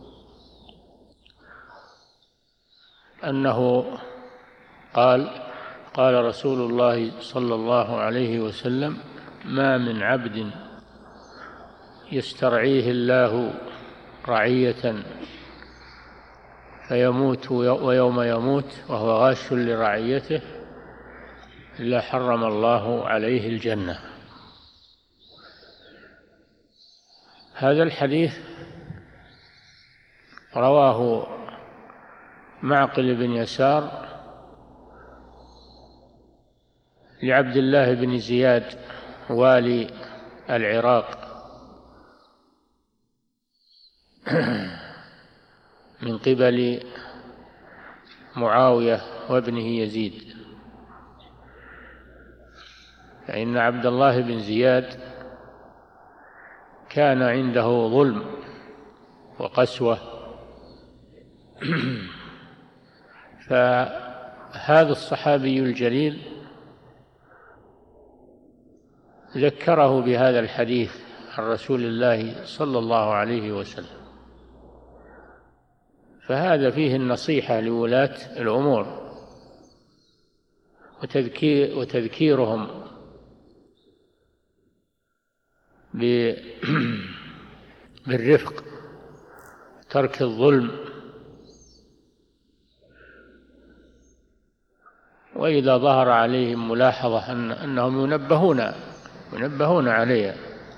أنه قال: قال رسول الله صلى الله عليه وسلم: ما من عبد يسترعيه الله رعية فيموت ويوم يموت وهو غاش لرعيته إلا حرم الله عليه الجنة. هذا الحديث رواه معقل بن يسار لعبد الله بن زياد والي العراق من قبل معاوية وابنه يزيد، فإن عبد الله بن زياد كان عنده ظلم وقسوة، فهذا الصحابي الجليل ذكره بهذا الحديث عن رسول الله صلى الله عليه وسلم، فهذا فيه النصيحة لولاة الأمور وتذكير وتذكيرهم بالرفق، ترك الظلم، وإذا ظهر عليهم ملاحظة أن أنهم ينبهون ينبهون عليها،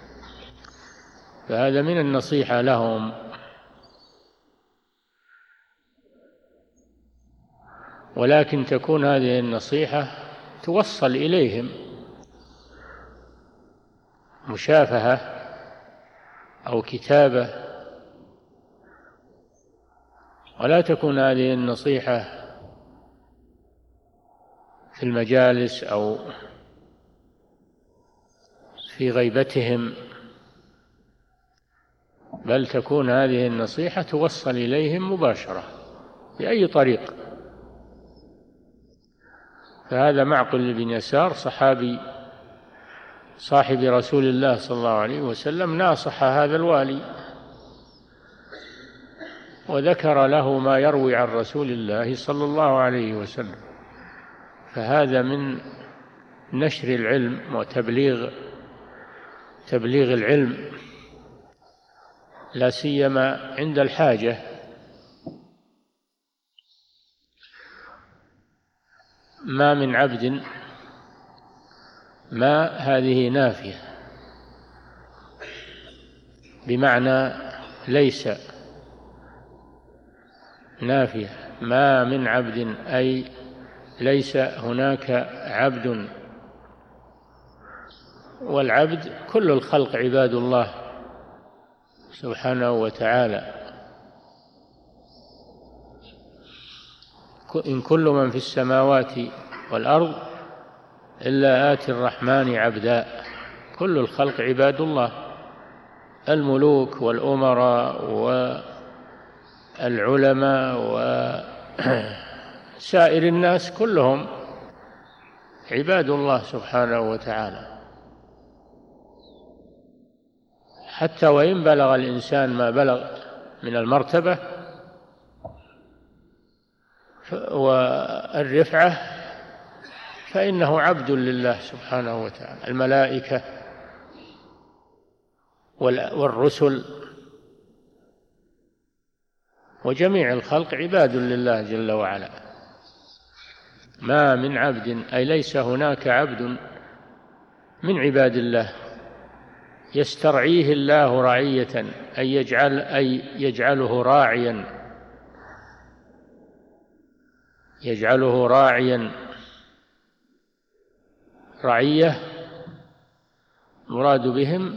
فهذا من النصيحة لهم. ولكن تكون هذه النصيحة توصل إليهم مشافهة أو كتابة، ولا تكون هذه النصيحة في المجالس أو في غيبتهم، بل تكون هذه النصيحة توصل إليهم مباشرة بأي طريق. فهذا معقل بن يسار صحابي صاحب رسول الله صلى الله عليه وسلم ناصح هذا الوالي وذكر له ما يروي عن رسول الله صلى الله عليه وسلم، فهذا من نشر العلم وتبليغ تبليغ العلم، لا سيما عند الحاجة. ما من عبد، ما هذه نافية بمعنى ليس، نافية، ما من عبد أي ليس هناك عبد، والعبد كل الخلق عباد الله سبحانه وتعالى. إن كل من في السماوات والأرض إلا آتي الرحمن عبدا، كل الخلق عباد الله، الملوك والأمراء والعلماء وسائر الناس كلهم عباد الله سبحانه وتعالى. حتى وإن بلغ الإنسان ما بلغ من المرتبة والرفعة فإنه عبد لله سبحانه وتعالى. الملائكة والرسل وجميع الخلق عباد لله جل وعلا. ما من عبد أي ليس هناك عبد من عباد الله يسترعيه الله رعية، أي يجعل أي يجعله راعيا يجعله راعيا رعية، مراد بهم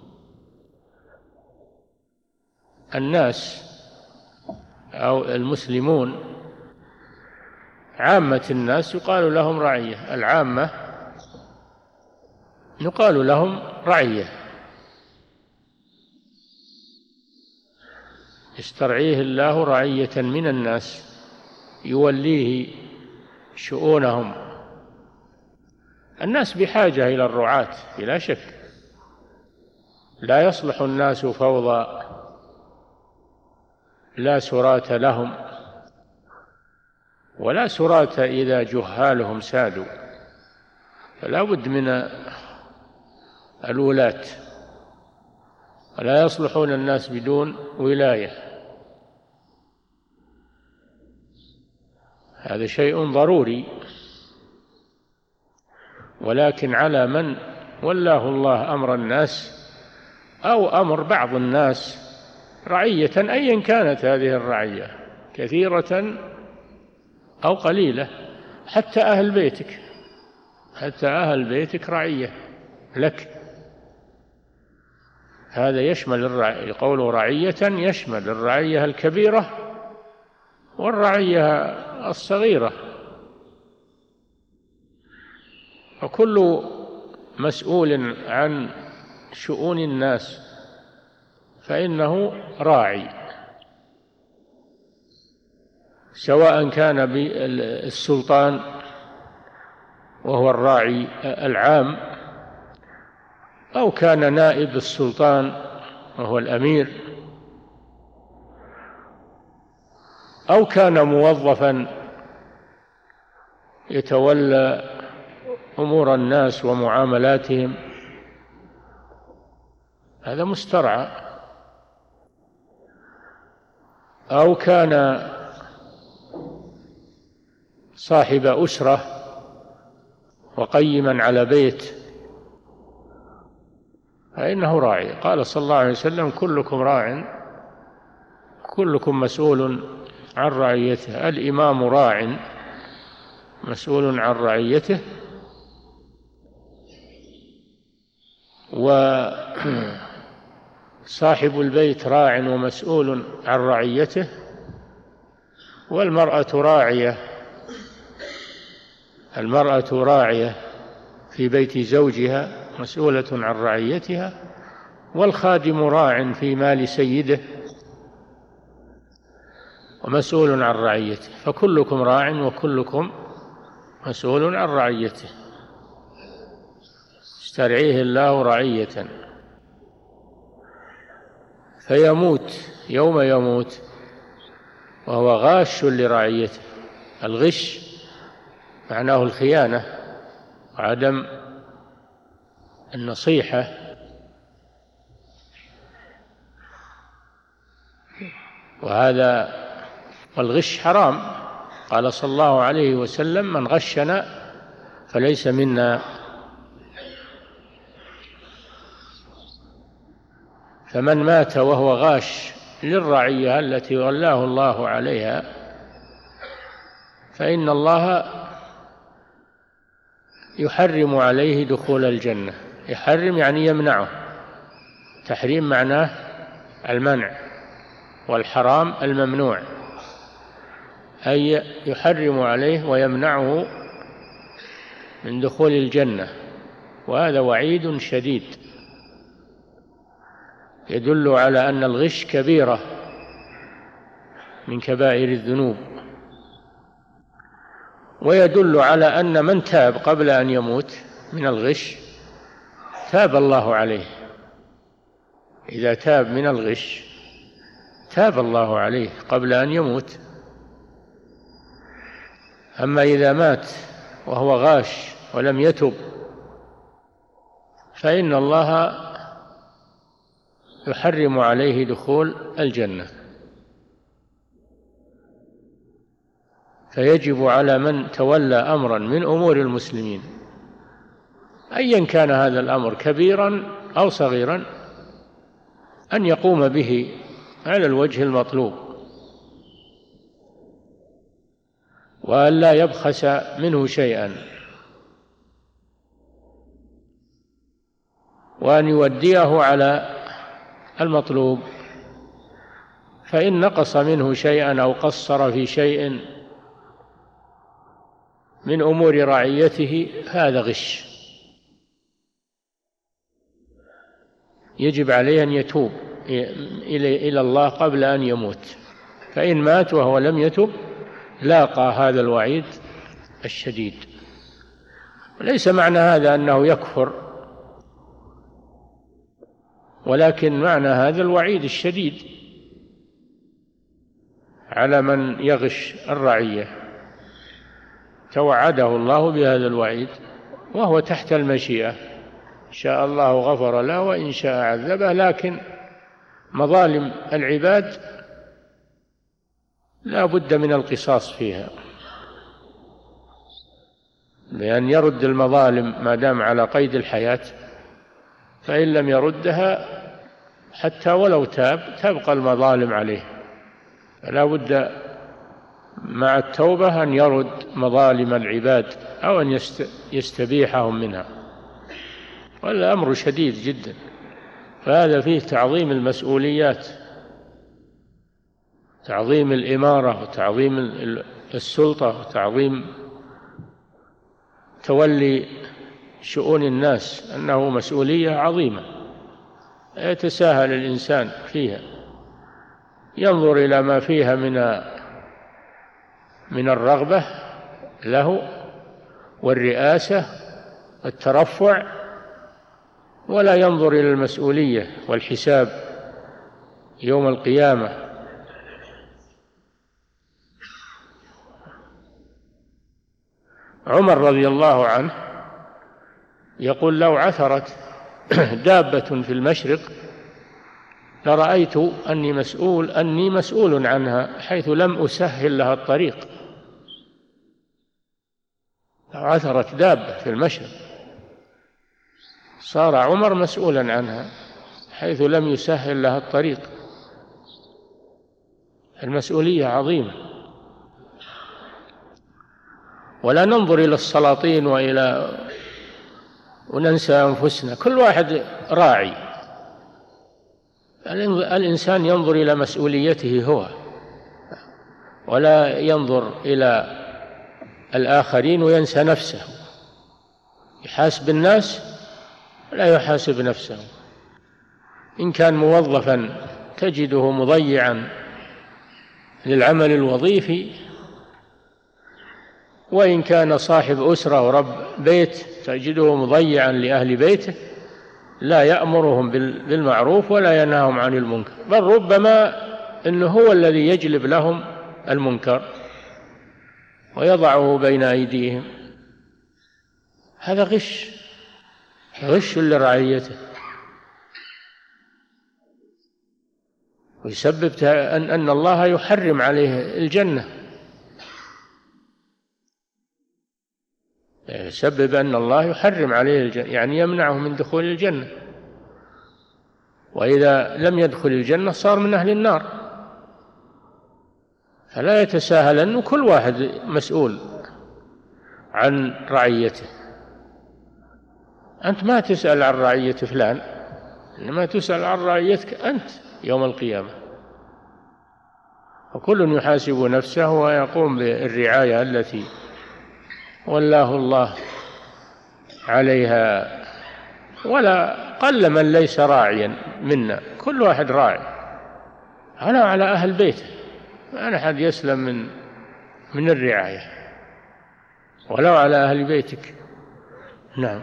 الناس أو المسلمون، عامة الناس يقال لهم رعية، العامة يقال لهم رعية. يسترعيه الله رعية من الناس يوليه شؤونهم. الناس بحاجة إلى الرعاة بلا شك، لا يصلح الناس فوضى لا سراة لهم، ولا سراة إذا جهالهم سادوا، فلا بد من الولاة، ولا يصلحون الناس بدون ولاية. هذا شيء ضروري، ولكن على من ولاه الله أمر الناس أو أمر بعض الناس رعية أيا كانت هذه الرعية، كثيرة أو قليلة، حتى أهل بيتك حتى أهل بيتك رعية لك. هذا يشمل الرعية، قوله رعية يشمل الرعية الكبيرة والرعية الصغيرة، وكل مسؤول عن شؤون الناس فإنه راعي، سواء كان بالسلطان وهو الراعي العام، أو كان نائب السلطان وهو الأمير، أو كان موظفا يتولى أمور الناس ومعاملاتهم، هذا مسترعى، أو كان صاحب أسرة وقيما على بيت فإنه راعي. قال صلى الله عليه وسلم: كلكم راع كلكم مسؤول عن رعيته. الإمام راع مسؤول عن رعيته، وصاحب البيت راع ومسؤول عن رعيته، والمرأة راعية المرأة راعية في بيت زوجها مسؤولة عن رعيتها، والخادم راع في مال سيده ومسؤول عن رعيته، فكلكم راع وكلكم مسؤول عن رعيته، استرعيه الله رعية، فيموت يوم يموت وهو غاش لرعيته. الغش معناه الخيانة وعدم النصيحة، وهذا والغش حرام. قال صلى الله عليه وسلم: من غشنا فليس منا. فمن مات وهو غاش للرعية التي ولاه الله عليها فإن الله يحرم عليه دخول الجنة. يحرم يعني يمنعه، تحريم معناه المنع، والحرام الممنوع، أي يحرم عليه ويمنعه من دخول الجنة، وهذا وعيد شديد يدل على أن الغش كبيرة من كبائر الذنوب، ويدل على أن من تاب قبل أن يموت من الغش تاب الله عليه. إذا تاب من الغش تاب الله عليه قبل أن يموت. أما إذا مات وهو غاش ولم يتب فإن الله يحرم عليه دخول الجنة. فيجب على من تولى أمرا من أمور المسلمين أيا كان هذا الأمر كبيرا أو صغيرا أن يقوم به على الوجه المطلوب، وأن لا يبخس منه شيئا، وأن يوديه على المطلوب. فإن نقص منه شيئا أو قصر في شيء من أمور رعيته هذا غش، يجب عليه أن يتوب إلى الله قبل أن يموت. فإن مات وهو لم يتب لاقى هذا الوعيد الشديد. ليس معنى هذا أنه يكفر، ولكن معنى هذا الوعيد الشديد على من يغش الرعية. توعده الله بهذا الوعيد وهو تحت المشيئة، إن شاء الله غفر له وإن شاء عذبه. لكن مظالم العباد لا بد من القصاص فيها، بأن يرد المظالم ما دام على قيد الحياة، فإن لم يردها حتى ولو تاب تبقى المظالم عليه. فلا بد مع التوبة أن يرد مظالم العباد أو أن يستبيحهم منها، والأمر شديد جدا. فهذا فيه تعظيم المسؤوليات، تعظيم الإمارة، وتعظيم السلطة، وتعظيم تولي شؤون الناس، أنه مسؤولية عظيمة يتساهل الإنسان فيها، ينظر إلى ما فيها من من الرغبة له والرئاسة والترفع، ولا ينظر إلى المسؤولية والحساب يوم القيامة. عمر رضي الله عنه يقول: لو عثرت دابة في المشرق لرأيت أني مسؤول أني مسؤول عنها حيث لم أسهل لها الطريق. لو عثرت دابة في المشرق صار عمر مسؤولا عنها حيث لم يسهل لها الطريق. المسؤولية عظيمة. ولا ننظر إلى السلاطين وإلى وننسى أنفسنا، كل واحد راعي. الإنسان ينظر إلى مسؤوليته هو، ولا ينظر إلى الآخرين وينسى نفسه. يحاسب الناس لا يحاسب نفسه. إن كان موظفا تجده مضيعا للعمل الوظيفي وإن كان صاحب أسرة ورب بيت تجده مضيعا لأهل بيته لا يأمرهم بالمعروف ولا ينهاهم عن المنكر، بل ربما إنه هو الذي يجلب لهم المنكر ويضعه بين أيديهم. هذا غش، غش لرعيته، ويسبب أن أن الله يحرم عليه الجنة، يسبب أن الله يحرم عليه الجنة، يعني يمنعه من دخول الجنة، وإذا لم يدخل الجنة صار من أهل النار. فلا يتساهل، أنه كل واحد مسؤول عن رعيته. أنت ما تسأل عن رعية فلان، إنما تسأل عن رعيتك أنت يوم القيامة. وكل يحاسب نفسه ويقوم بالرعاية التي والله الله عليها. ولا قل من ليس راعيا منا، كل واحد راعي، أنا على أهل بيته، ما أحد يسلم من من الرعاية ولو على أهل بيتك. نعم.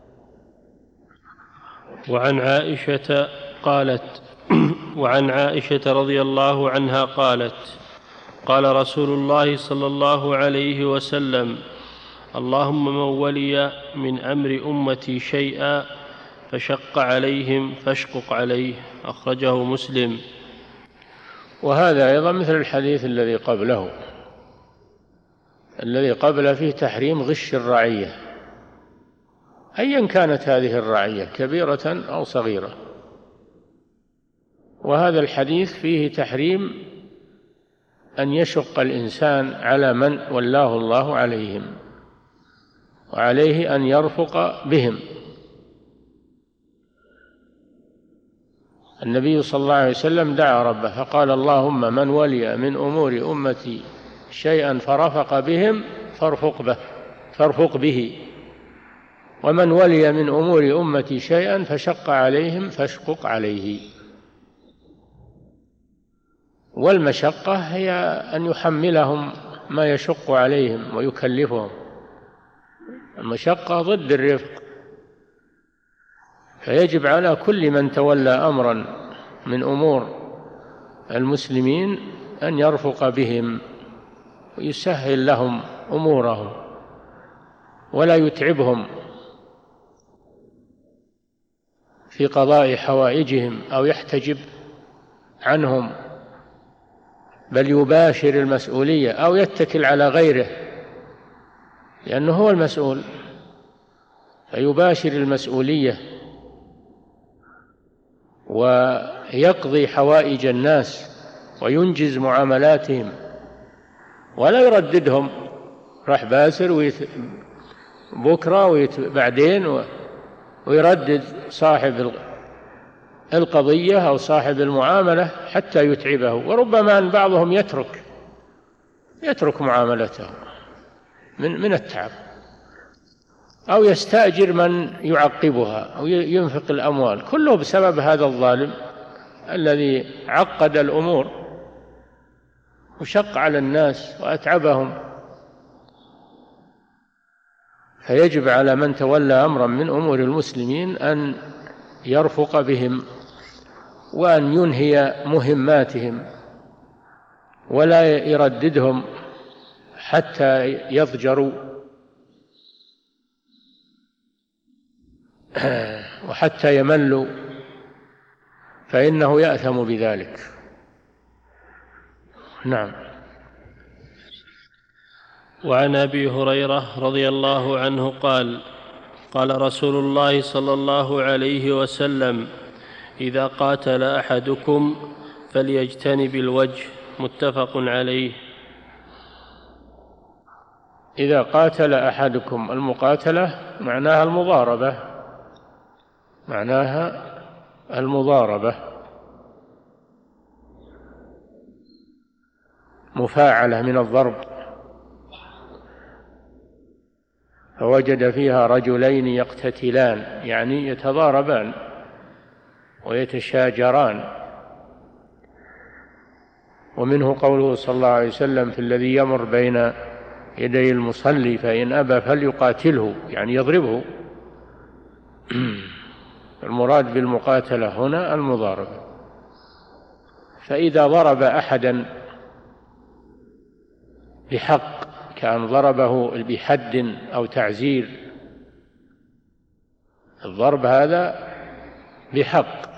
وعن عائشة قالت وعن عائشة رضي الله عنها قالت: قال رسول الله صلى الله عليه وسلم: اللهم من ولي من أمر أمتي شيئا فشق عليهم فاشقق عليه. أخرجه مسلم. وهذا أيضا مثل الحديث الذي قبله، الذي قبله فيه تحريم غش الرعية أيا كانت هذه الرعية كبيرة أو صغيرة، وهذا الحديث فيه تحريم أن يشق الإنسان على من ولاه الله عليهم، وعليه أن يرفق بهم. النبي صلى الله عليه وسلم دعا ربه فقال: اللهم من ولي من أمور أمتي شيئا فرفق بهم فارفق به فارفق به، ومن ولي من أمور أمتي شيئا فشق عليهم فاشقق عليه. والمشقة هي أن يحملهم ما يشق عليهم ويكلفهم، المشقة ضد الرفق. فيجب على كل من تولى أمرا من أمور المسلمين أن يرفق بهم ويسهل لهم أمورهم ولا يتعبهم في قضاء حوائجهم أو يحتجب عنهم، بل يباشر المسؤولية أو يتكل على غيره لأنه هو المسؤول، فيباشر المسؤولية ويقضي حوائج الناس وينجز معاملاتهم ولا يرددهم، راح باسر ويت... بكرة ويت... بعدين و... ويردد صاحب القضية أو صاحب المعاملة حتى يتعبه، وربما أن بعضهم يترك يترك معاملته من من التعب، أو يستأجر من يعقبها أو ينفق الأموال، كله بسبب هذا الظالم الذي عقد الأمور وشق على الناس وأتعبهم. فيجب على من تولى أمرا من أمور المسلمين أن يرفق بهم وأن ينهي مهماتهم ولا يرددهم حتى يضجروا وحتى يملوا، فإنه يأثم بذلك. نعم. وعن أبي هريرة رضي الله عنه قال: قال رسول الله صلى الله عليه وسلم: إذا قاتل أحدكم فليجتنب الوجه. متفق عليه. إذا قاتل أحدكم، المقاتلة معناها المضاربة، معناها المضاربة مفاعلة من الضرب، فوجد فيها رجلين يقتتلان يعني يتضاربان ويتشاجران. ومنه قوله صلى الله عليه وسلم في الذي يمر بين يدي المصلي، فإن أبى فليقاتله، يعني يضربه. المراد بالمقاتلة هنا المضاربة. فإذا ضرب أحدا بحق، كان ضربه بحد أو تعزير، الضرب هذا بحق،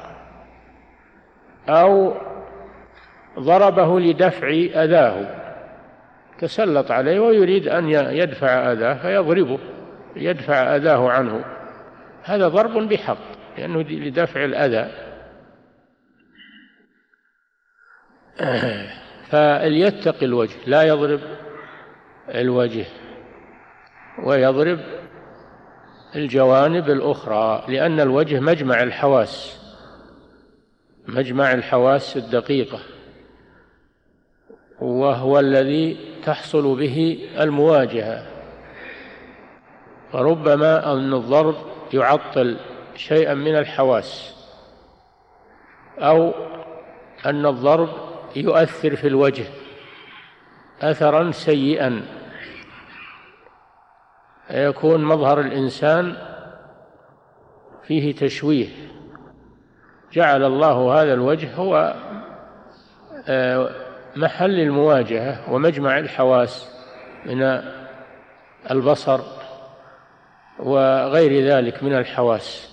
أو ضربه لدفع أذاه، تسلط عليه ويريد أن يدفع أذاه فيضربه يدفع أذاه عنه، هذا ضرب بحق لأنه لدفع الأذى. فليتقي الوجه، لا يضرب الوجه ويضرب الجوانب الأخرى، لأن الوجه مجمع الحواس، مجمع الحواس الدقيقة، وهو الذي تحصل به المواجهة. فربما أن الضرب يعطل شيئا من الحواس، أو أن الضرب يؤثر في الوجه أثرا سيئا، يكون مظهر الإنسان فيه تشويه. جعل الله هذا الوجه هو محل المواجهة ومجمع الحواس من البصر وغير ذلك من الحواس،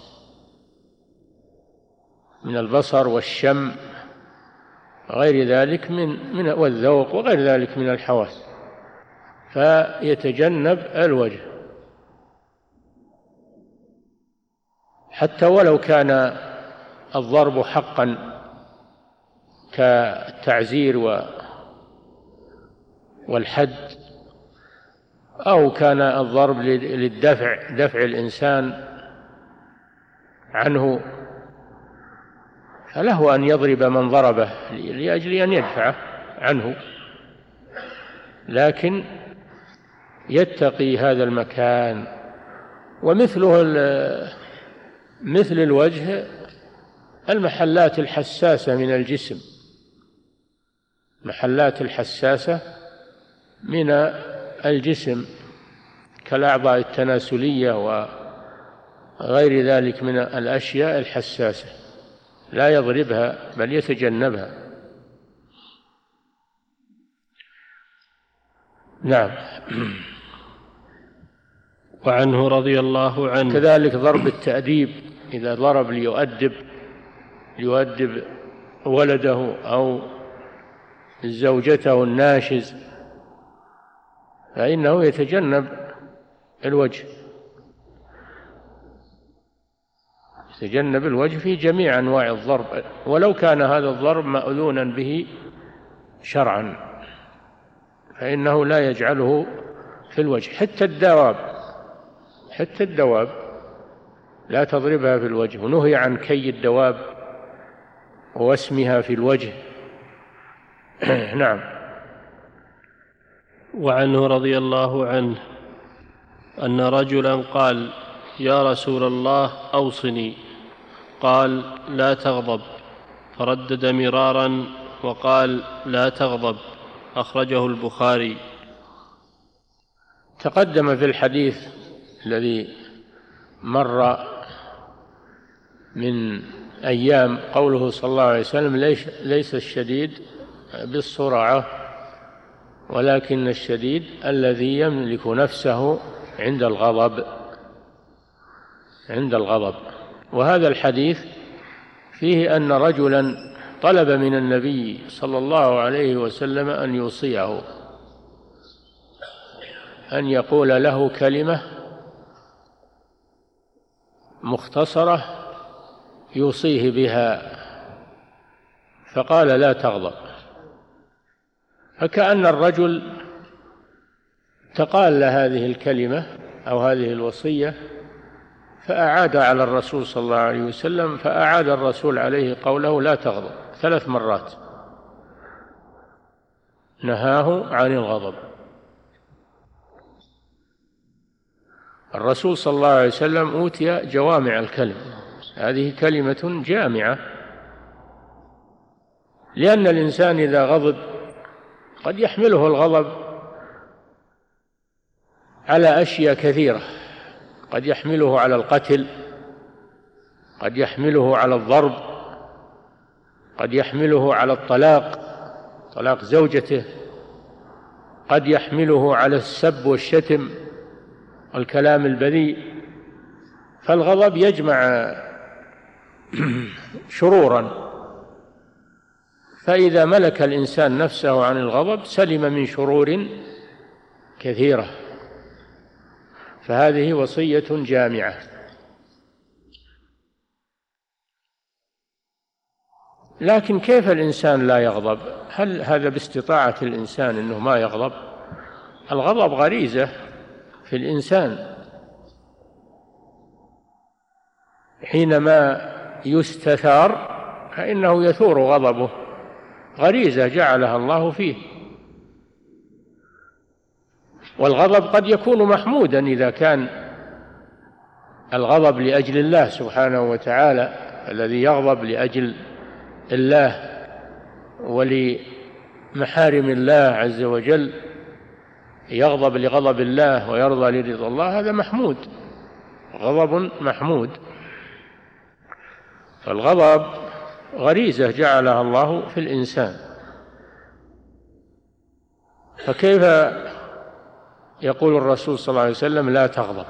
من البصر والشم غير ذلك من من والذوق وغير ذلك من الحواس، فيتجنب الوجه حتى ولو كان الضرب حقا كالتعزير والحد، أو كان الضرب للدفع دفع الإنسان عنه، فله أن يضرب من ضربه لأجل أن يدفع عنه، لكن يتقي هذا المكان. ومثله مثل الوجه المحلات الحساسة من الجسم، محلات الحساسة من الجسم كالأعضاء التناسلية وغير ذلك من الأشياء الحساسة، لا يضربها بل يتجنبها. نعم. وعنه رضي الله عنه كذلك ضرب التأديب، إذا ضرب ليؤدب ليؤدب ولده أو زوجته الناشز فإنه يتجنب الوجه، يتجنب الوجه في جميع أنواع الضرب، ولو كان هذا الضرب مأذونا به شرعا فإنه لا يجعله في الوجه. حتى الدواب حتى الدواب لا تضربها في الوجه، ونهي عن كي الدواب ووسمها في الوجه. نعم. وعنه رضي الله عنه أن رجلا قال: يا رسول الله أوصني. قال: لا تغضب. فردد مرارا وقال: لا تغضب. أخرجه البخاري. تقدم في الحديث الذي مر من أيام قوله صلى الله عليه وسلم: ليس الشديد بالسرعة ولكن الشديد الذي يملك نفسه عند الغضب عند الغضب. وهذا الحديث فيه أن رجلا طلب من النبي صلى الله عليه وسلم أن يوصيه، أن يقول له كلمة مختصرة يوصيه بها، فقال: لا تغضب. فكأن الرجل تقال هذه الكلمة أو هذه الوصية فأعاد على الرسول صلى الله عليه وسلم، فأعاد الرسول عليه قوله لا تغضب ثلاث مرات، نهاه عن الغضب. الرسول صلى الله عليه وسلم أوتي جوامع الكلم، هذه كلمة جامعة، لأن الإنسان إذا غضب قد يحمله الغضب على أشياء كثيرة، قد يحمله على القتل، قد يحمله على الضرب، قد يحمله على الطلاق، طلاق زوجته، قد يحمله على السب والشتم والكلام البذيء. فالغضب يجمع شرورا، فإذا ملك الإنسان نفسه عن الغضب سلم من شرور كثيرة. فهذه وصية جامعة. لكن كيف الإنسان لا يغضب؟ هل هذا باستطاعة الإنسان أنه ما يغضب؟ الغضب غريزة في الإنسان، حينما يستثار فإنه يثور غضبه، غريزة جعلها الله فيه. والغضب قد يكون محمودا إذا كان الغضب لأجل الله سبحانه وتعالى، الذي يغضب لأجل الله ولمحارم الله عز وجل، يغضب لغضب الله ويرضى لرضا الله، هذا محمود، غضب محمود. فالغضب غريزة جعلها الله في الإنسان، فكيف يقول الرسول صلى الله عليه وسلم لا تغضب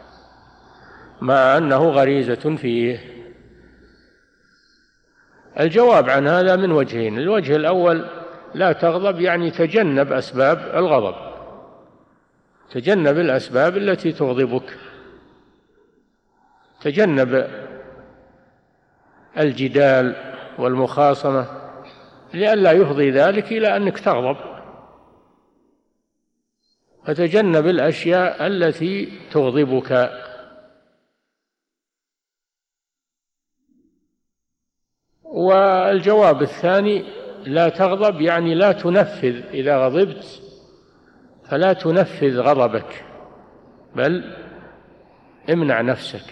مع أنه غريزة فيه؟ الجواب عن هذا من وجهين. الوجه الأول، لا تغضب يعني تجنب أسباب الغضب، تجنب الأسباب التي تغضبك، تجنب الجدال والمخاصمة لئلا يفضي ذلك إلى أنك تغضب، فتجنب الأشياء التي تغضبك. والجواب الثاني، لا تغضب يعني لا تنفذ، إذا غضبت فلا تنفذ غضبك، بل امنع نفسك،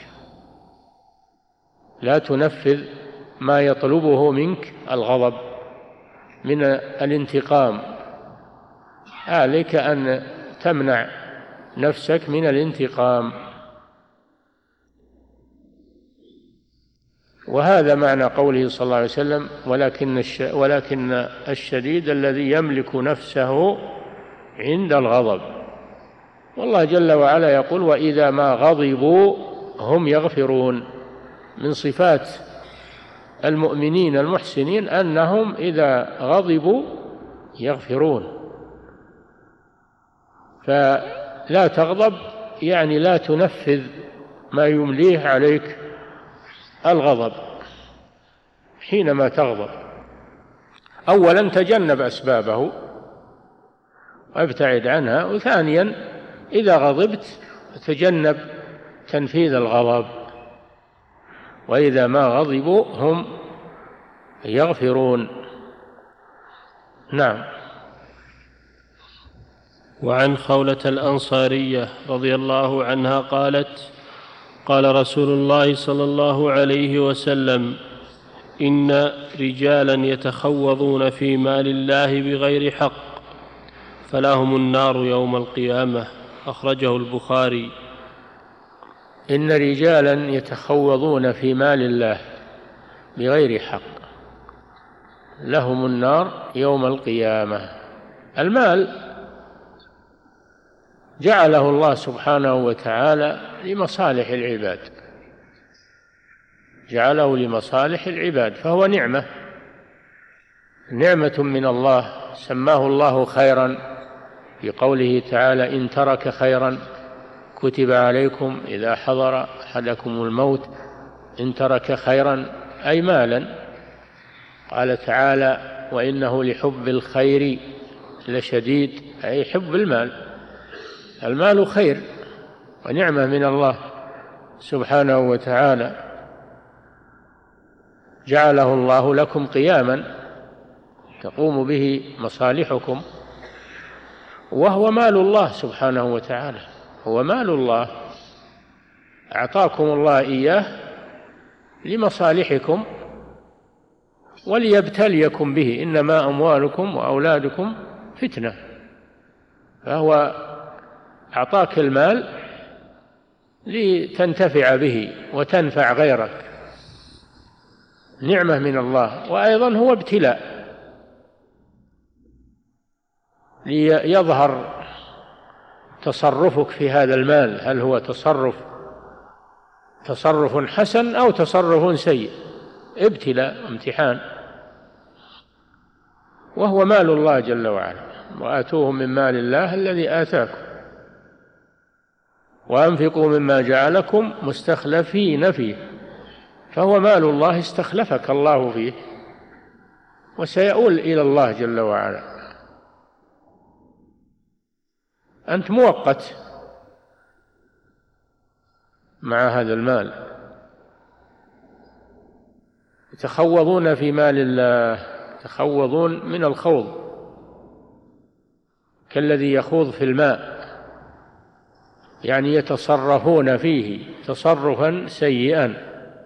لا تنفذ ما يطلبه منك الغضب من الانتقام. عليك أن تمنع نفسك من الانتقام. وهذا معنى قوله صلى الله عليه وسلم ولكن ولكن الشديد الذي يملك نفسه عند الغضب. والله جل وعلا يقول وإذا ما غضبوا هم يغفرون. من صفات المؤمنين المحسنين أنهم إذا غضبوا يغفرون. فلا تغضب يعني لا تنفذ ما يمليه عليك الغضب حينما تغضب. أولا تجنب أسبابه وابتعد عنها، وثانيا إذا غضبت تجنب تنفيذ الغضب. وإذا ما غضبوا هم يغفرون. نعم. وعن خولة الأنصارية رضي الله عنها قالت قال رسول الله صلى الله عليه وسلم إن رجالا يتخوضون في مال الله بغير حق فلهم النار يوم القيامة، أخرجه البخاري. إن رجالا يتخوضون في مال الله بغير حق لهم النار يوم القيامة. المال جعله الله سبحانه وتعالى لمصالح العباد، جعله لمصالح العباد، فهو نعمة نعمة من الله، سماه الله خيرا في قوله تعالى إن ترك خيرا كتب عليكم إذا حضر أحدكم الموت إن ترك خيرا أي مالا. قال تعالى وإنه لحب الخير لشديد أي حب المال. المال خير ونعمة من الله سبحانه وتعالى، جعله الله لكم قياما تقوم به مصالحكم، وهو مال الله سبحانه وتعالى، هو مال الله أعطاكم الله إياه لمصالحكم وليبتليكم به، إنما أموالكم وأولادكم فتنة. فهو أعطاك المال لتنتفع به وتنفع غيرك، نعمة من الله، وأيضا هو ابتلاء ليظهر تصرفك في هذا المال، هل هو تصرف تصرف حسن أو تصرف سيء، ابتلاء امتحان. وهو مال الله جل وعلا، وآتوهم من مال الله الذي آتاكم وأنفقوا مما جعلكم مستخلفين فيه، فهو مال الله استخلفك الله فيه وسيؤول إلى الله جل وعلا. أنت مؤقت مع هذا المال. يتخوضون في مال الله، يتخوضون من الخوض كالذي يخوض في الماء، يعني يتصرفون فيه تصرفا سيئا.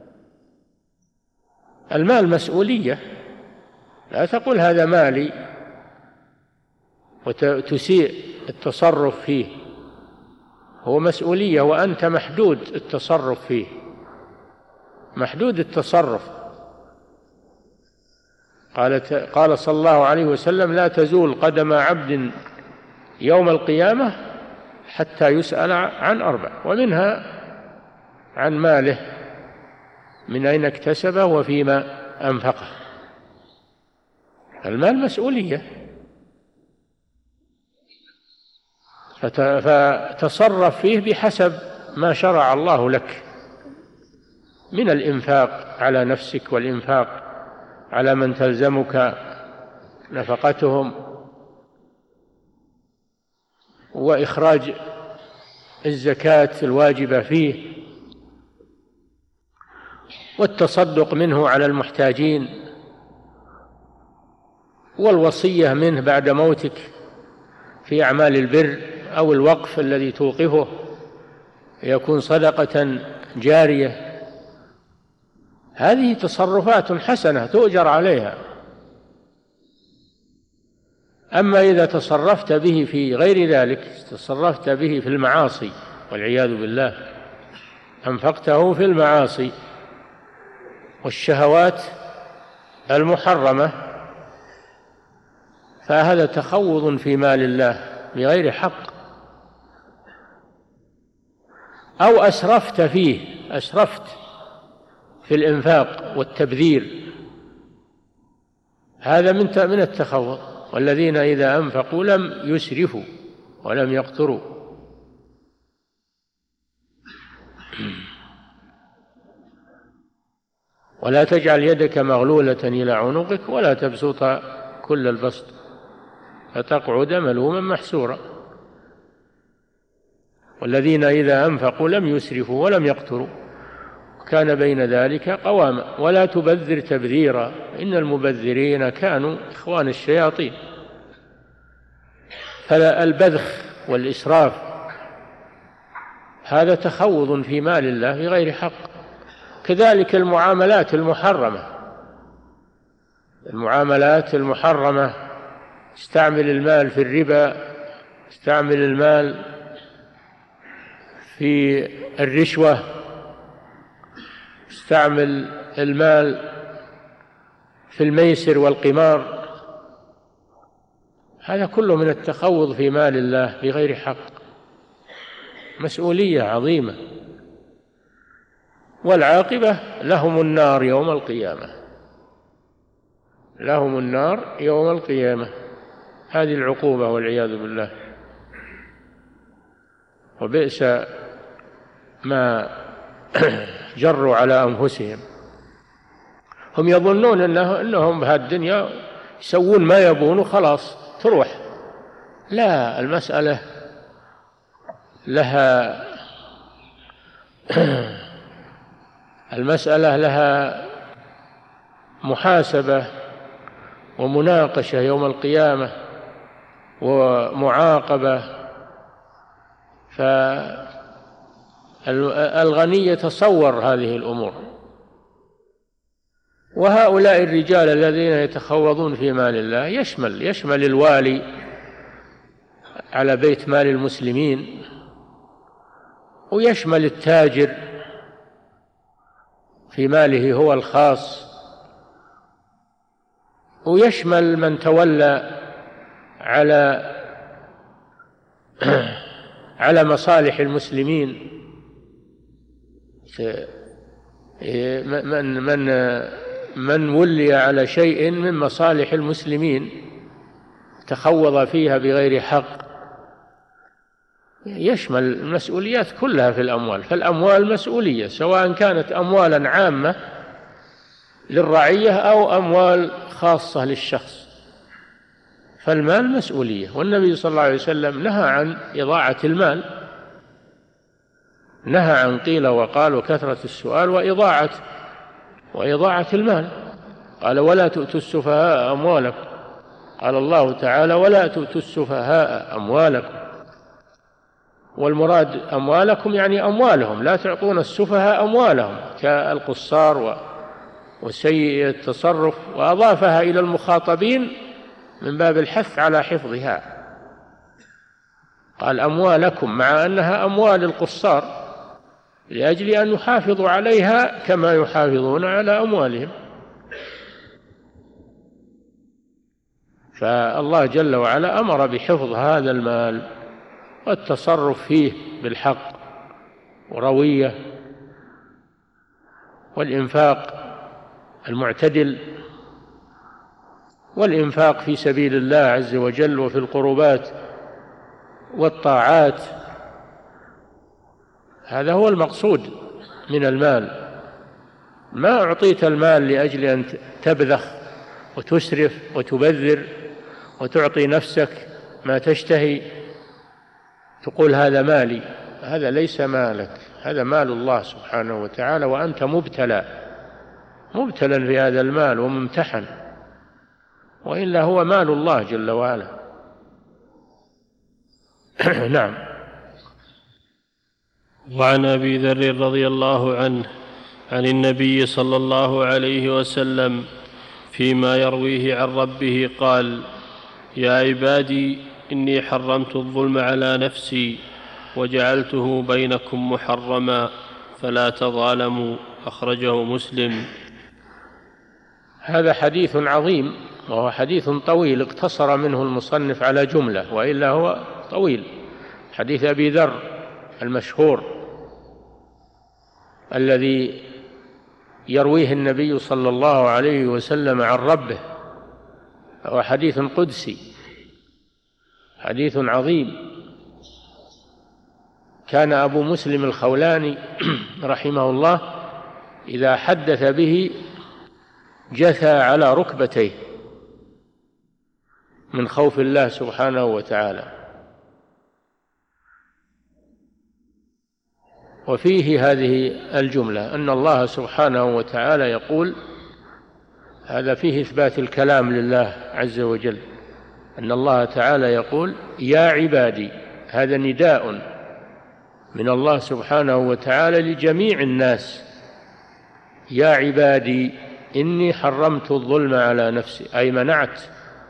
المال مسؤولية، لا تقول هذا مالي وتسيء التصرف فيه، هو مسؤولية وأنت محدود التصرف فيه، محدود التصرف. قالت قال صلى الله عليه وسلم: لا تزول قدم عبد يوم القيامة حتى يسأل عن أربع، ومنها عن ماله، من أين اكتسبه وفيما أنفقه. المال مسؤولية، فتصرف فيه بحسب ما شرع الله لك من الإنفاق على نفسك والإنفاق على من تلزمك نفقتهم، وإخراج الزكاة الواجبة فيه، والتصدق منه على المحتاجين، والوصية منه بعد موتك في أعمال البر، أو الوقف الذي توقفه يكون صدقة جارية. هذه تصرفات حسنة تؤجر عليها. أما إذا تصرفت به في غير ذلك، تصرفت به في المعاصي والعياذ بالله، أنفقته في المعاصي والشهوات المحرمة، فهذا تخوض في مال الله بغير حق. أو أسرفت فيه، أسرفت في الإنفاق والتبذير، هذا من من التخوض. والذين إذا أنفقوا لم يسرفوا ولم يقتروا. ولا تجعل يدك مغلولة إلى عنقك ولا تبسطها كل البسط فتقعد ملوما محسورا. والذين إذا أنفقوا لم يسرفوا ولم يقتروا كان بين ذلك قواما. ولا تبذر تبذيرا إن المبذرين كانوا إخوان الشياطين. فالبذخ والإسراف هذا تخوض في مال الله بغير حق. كذلك المعاملات المحرمة، المعاملات المحرمة، استعمل المال في الربا، استعمل المال في الرشوة، استعمل المال في الميسر والقمار، هذا كله من التخوض في مال الله بغير حق، مسؤولية عظيمة. والعاقبة لهم النار يوم القيامة، لهم النار يوم القيامة، هذه العقوبة والعياذ بالله. وبئس ما جروا على أنفسهم. هم يظنون أنه أنهم بهذه الدنيا يسوون ما يبون وخلاص تروح. لا، المسألة لها المسألة لها محاسبة ومناقشة يوم القيامة ومعاقبة. فالغني يتصور هذه الأمور. وهؤلاء الرجال الذين يتخوضون في مال الله يشمل يشمل الوالي على بيت مال المسلمين ويشمل التاجر في ماله هو الخاص، ويشمل من تولى على على مصالح المسلمين، من من من ولي على شيء من مصالح المسلمين تخوض فيها بغير حق. يشمل المسؤوليات كلها في الأموال، فالأموال مسؤولية، سواء كانت أموالا عامة للرعية أو أموال خاصة للشخص، فالمال مسؤولية. والنبي صلى الله عليه وسلم نهى عن إضاعة المال، نهى عن قيل وقال وكثرة السؤال وإضاعة وإضاعة المال. قال ولا تؤتوا السفهاء أموالكم، قال الله تعالى ولا تؤتوا السفهاء أموالكم، والمراد أموالكم يعني أموالهم، لا تعطون السفهاء أموالهم كالقصار وسيء التصرف، وأضافها إلى المخاطبين من باب الحث على حفظها، قال أموالكم مع أنها أموال القصار لأجل أن يحافظوا عليها كما يحافظون على أموالهم. فالله جل وعلا أمر بحفظ هذا المال والتصرف فيه بالحق وروية، والإنفاق المعتدل، والإنفاق في سبيل الله عز وجل وفي القربات والطاعات. هذا هو المقصود من المال. ما أعطيت المال لأجل أن تبذخ وتسرف وتبذر وتعطي نفسك ما تشتهي، تقول هذا مالي. هذا ليس مالك، هذا مال الله سبحانه وتعالى، وأنت مبتلى مبتلى في هذا المال وممتحن، وإلا هو مال الله جل وعلا. نعم. وعن أبي ذر رضي الله عنه عن النبي صلى الله عليه وسلم فيما يرويه عن ربه قال: يا عبادي إني حرمت الظلم على نفسي وجعلته بينكم محرما فلا تظالموا. أخرجه مسلم. هذا حديث عظيم، وهو حديث طويل اقتصر منه المصنف على جملة، وإلا هو طويل. حديث أبي ذر المشهور الذي يرويه النبي صلى الله عليه وسلم عن ربه، هو حديث قدسي، حديث عظيم. كان أبو مسلم الخولاني رحمه الله إذا حدث به جثى على ركبتيه من خوف الله سبحانه وتعالى. وفيه هذه الجملة أن الله سبحانه وتعالى يقول، هذا فيه إثبات الكلام لله عز وجل، أن الله تعالى يقول: يا عبادي. هذا نداء من الله سبحانه وتعالى لجميع الناس: يا عبادي إني حرمت الظلم على نفسي، أي منعت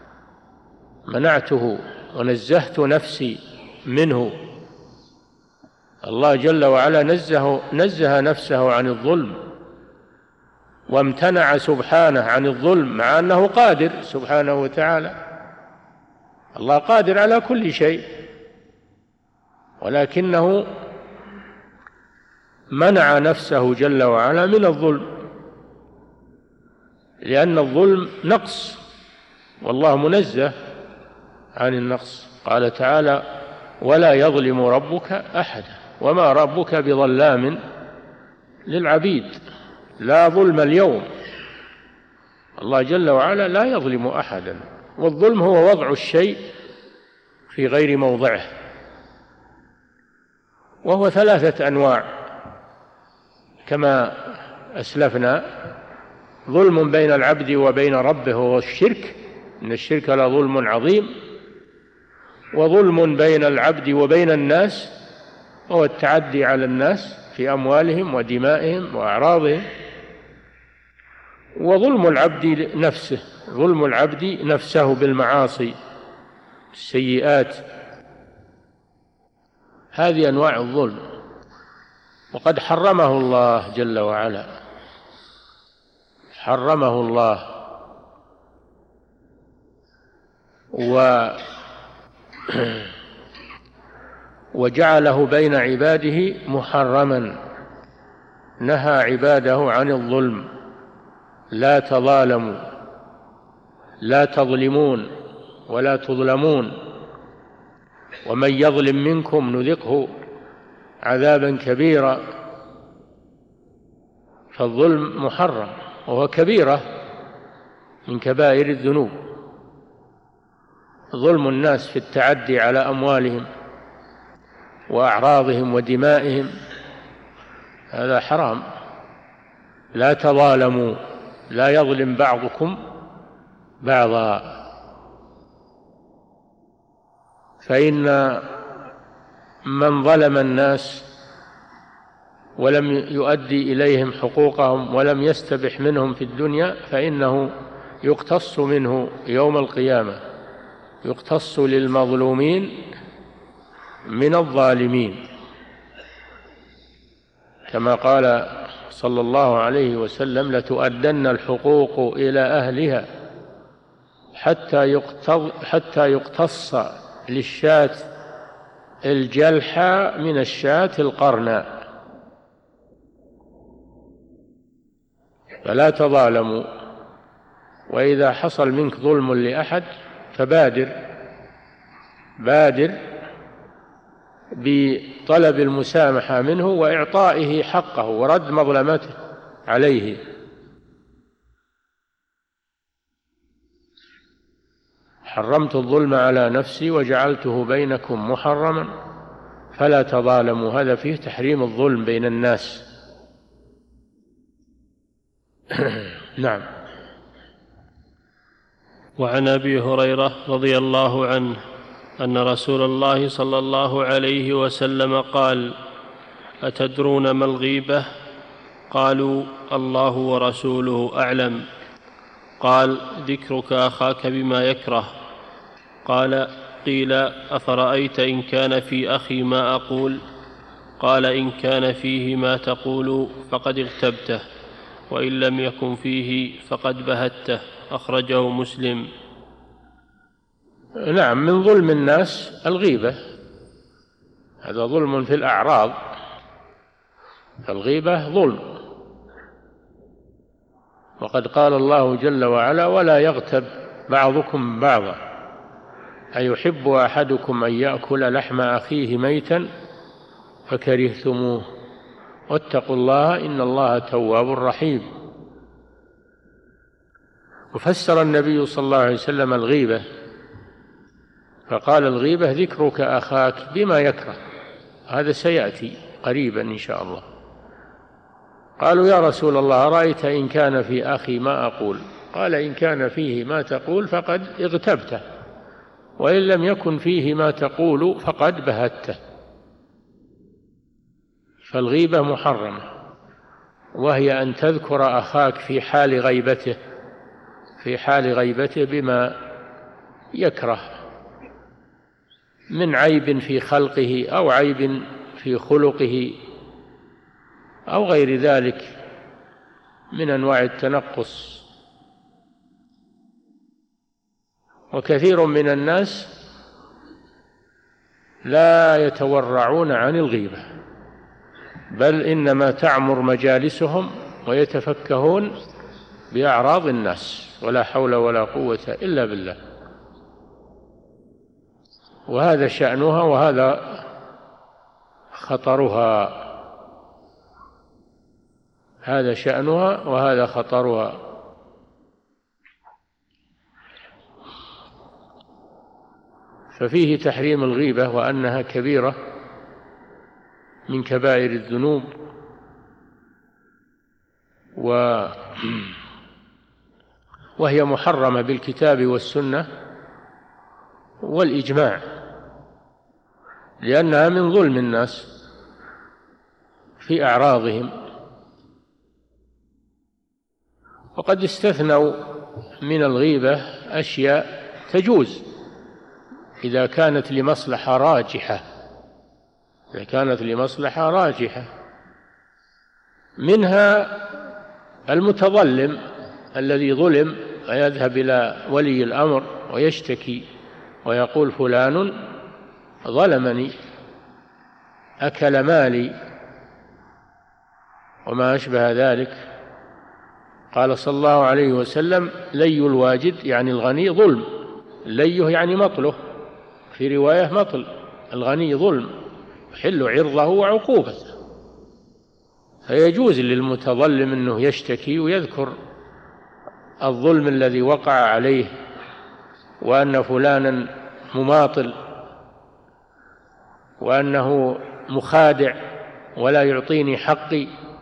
منعته ونزهت نفسي منه. الله جل وعلا نزه, نزه نفسه عن الظلم، وامتنع سبحانه عن الظلم، مع أنه قادر سبحانه وتعالى. الله قادر على كل شيء، ولكنه منع نفسه جل وعلا من الظلم، لأن الظلم نقص، والله منزه عن النقص. قال تعالى: ولا يظلم ربك أحدا وما ربك بظلام للعبيد. لا ظلم اليوم، الله جل وعلا لا يظلم أحدا. والظلم هو وضع الشيء في غير موضعه، وهو ثلاثة أنواع كما أسلفنا: ظلم بين العبد وبين ربه وهو الشرك، إن الشرك لظلم عظيم، وظلم بين العبد وبين الناس وهو التعدي على الناس في أموالهم ودمائهم وأعراضهم، وظلم العبد نفسه، ظلم العبد نفسه بالمعاصي السيئات. هذه أنواع الظلم. وقد حرمه الله جل وعلا، حرمه الله و وجعله بين عباده محرما، نهى عباده عن الظلم: لا تظالموا، لا تظلمون ولا تظلمون، ومن يظلم منكم نذقه عذابا كبيرا. فالظلم محرم، وهو كبيرة من كبائر الذنوب. ظلم الناس في التعدي على أموالهم وأعراضهم ودمائهم هذا حرام. لا تظالموا، لا يظلم بعضكم بعضا، فإن من ظلم الناس ولم يؤدي إليهم حقوقهم ولم يستبح منهم في الدنيا فإنه يقتص منه يوم القيامة، يقتص للمظلومين من الظالمين، كما قال صلى الله عليه وسلم: لتؤدن الحقوق إلى أهلها حتى حتى يقتص للشاة الجلحى من الشاة القرنى. فلا تظالموا، وإذا حصل منك ظلم لأحد فبادر بادر بطلب المسامحة منه وإعطائه حقه ورد مظلمته عليه. حرمت الظلم على نفسي وجعلته بينكم محرما فلا تظالموا، هذا فيه تحريم الظلم بين الناس. نعم. وعن أبي هريرة رضي الله عنه أن رسول الله صلى الله عليه وسلم قال: أتدرون ما الغيبة؟ قالوا: الله ورسوله أعلم. قال: ذكرك أخاك بما يكره. قال: قيل: أفرأيت إن كان في أخي ما أقول؟ قال: إن كان فيه ما تقول فقد اغتبته، وإن لم يكن فيه فقد بهته. أخرجه مسلم. نعم، من ظلم الناس الغيبة، هذا ظلم في الأعراض، فالغيبة ظلم. وقد قال الله جل وعلا: ولا يغتب بعضكم بعضا أيحب أحدكم أن يأكل لحم أخيه ميتا فكرهتموه واتقوا الله إن الله تواب رحيم. وفسر النبي صلى الله عليه وسلم الغيبة فقال: الغيبة ذكرك أخاك بما يكره، هذا سيأتي قريبا إن شاء الله. قالوا: يا رسول الله أرأيت إن كان في أخي ما أقول؟ قال: إن كان فيه ما تقول فقد اغتبته، وإن لم يكن فيه ما تقول فقد بهته. فالغيبة محرمة، وهي أن تذكر أخاك في حال غيبته في حال غيبته بما يكره من عيب في خلقه أو عيب في خلقه أو غير ذلك من أنواع التنقص. وكثير من الناس لا يتورعون عن الغيبة، بل إنما تعمر مجالسهم ويتفكهون بأعراض الناس، ولا حول ولا قوة إلا بالله. وهذا شأنها وهذا خطرها، هذا شأنها وهذا خطرها. ففيه تحريم الغيبة وأنها كبيرة من كبائر الذنوب، و وهي محرمة بالكتاب والسنة والإجماع، لأنها من ظلم الناس في أعراضهم. وقد استثنوا من الغيبة أشياء تجوز إذا كانت لمصلحة راجحة إذا كانت لمصلحة راجحة منها المتظلم الذي ظلم ويذهب إلى ولي الأمر ويشتكي ويقول فلان ظلمني أكل مالي وما أشبه ذلك. قال صلى الله عليه وسلم لي الواجد يعني الغني ظلم، ليه يعني مطله، في رواية مطل، الغني ظلم يحل عرضه وعقوبته. فيجوز للمتظلم أنه يشتكي ويذكر الظلم الذي وقع عليه وأن فلانا مماطل وأنه مخادع ولا يعطيني حقي.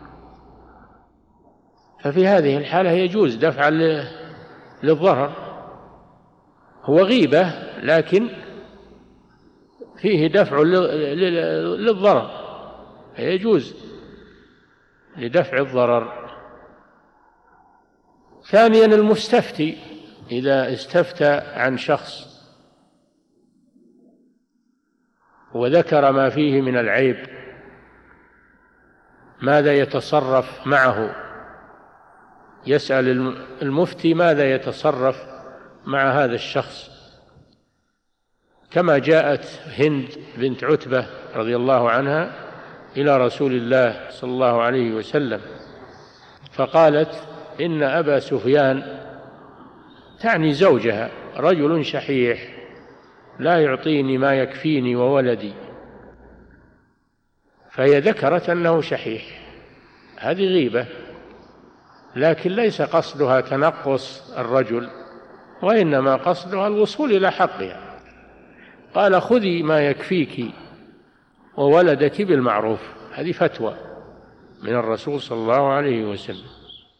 ففي هذه الحالة يجوز دفعا للضرر، هو غيبة لكن فيه دفع للضرر، يجوز لدفع الضرر. ثانيا المستفتي إذا استفتى عن شخص وذكر ما فيه من العيب ماذا يتصرف معه، يسأل المفتي ماذا يتصرف مع هذا الشخص، كما جاءت هند بنت عتبة رضي الله عنها إلى رسول الله صلى الله عليه وسلم فقالت إن أبا سفيان، تعني زوجها، رجل شحيح لا يعطيني ما يكفيني وولدي، فهي ذكرت أنه شحيح، هذه غيبة، لكن ليس قصدها تنقص الرجل وإنما قصدها الوصول إلى حقها. قال خذي ما يكفيك وولدك بالمعروف، هذه فتوى من الرسول صلى الله عليه وسلم.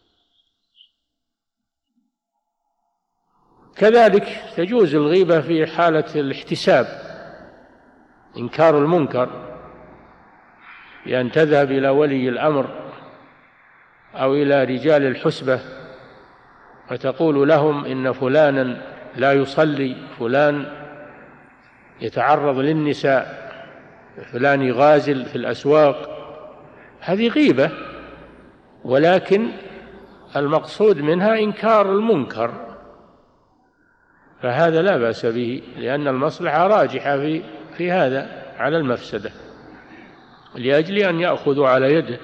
كذلك تجوز الغيبة في حالة الاحتساب، إنكار المنكر، بأن تذهب إلى ولي الأمر أو إلى رجال الحسبة فتقول لهم إن فلانا لا يصلي، فلان يتعرض للنساء، فلان يغازل في الأسواق، هذه غيبة، ولكن المقصود منها إنكار المنكر، فهذا لا بأس به لأن المصلحة راجحة في, في هذا على المفسدة لأجل أن يأخذوا على يده.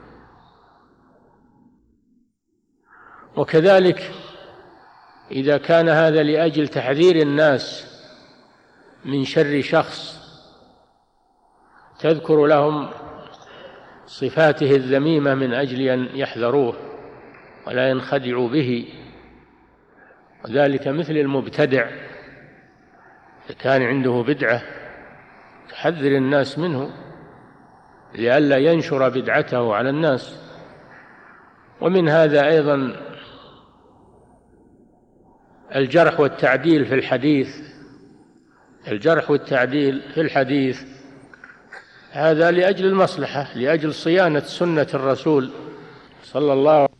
وكذلك إذا كان هذا لأجل تحذير الناس من شر شخص تذكر لهم صفاته الذميمة من أجل أن يحذروه ولا ينخدعوا به، وذلك مثل المبتدع إذا كان عنده بدعة تحذر الناس منه لئلا ينشر بدعته على الناس. ومن هذا أيضا الجرح والتعديل في الحديث، الجرح والتعديل في الحديث هذا لأجل المصلحة، لأجل صيانة سنة الرسول صلى الله عليه وسلم.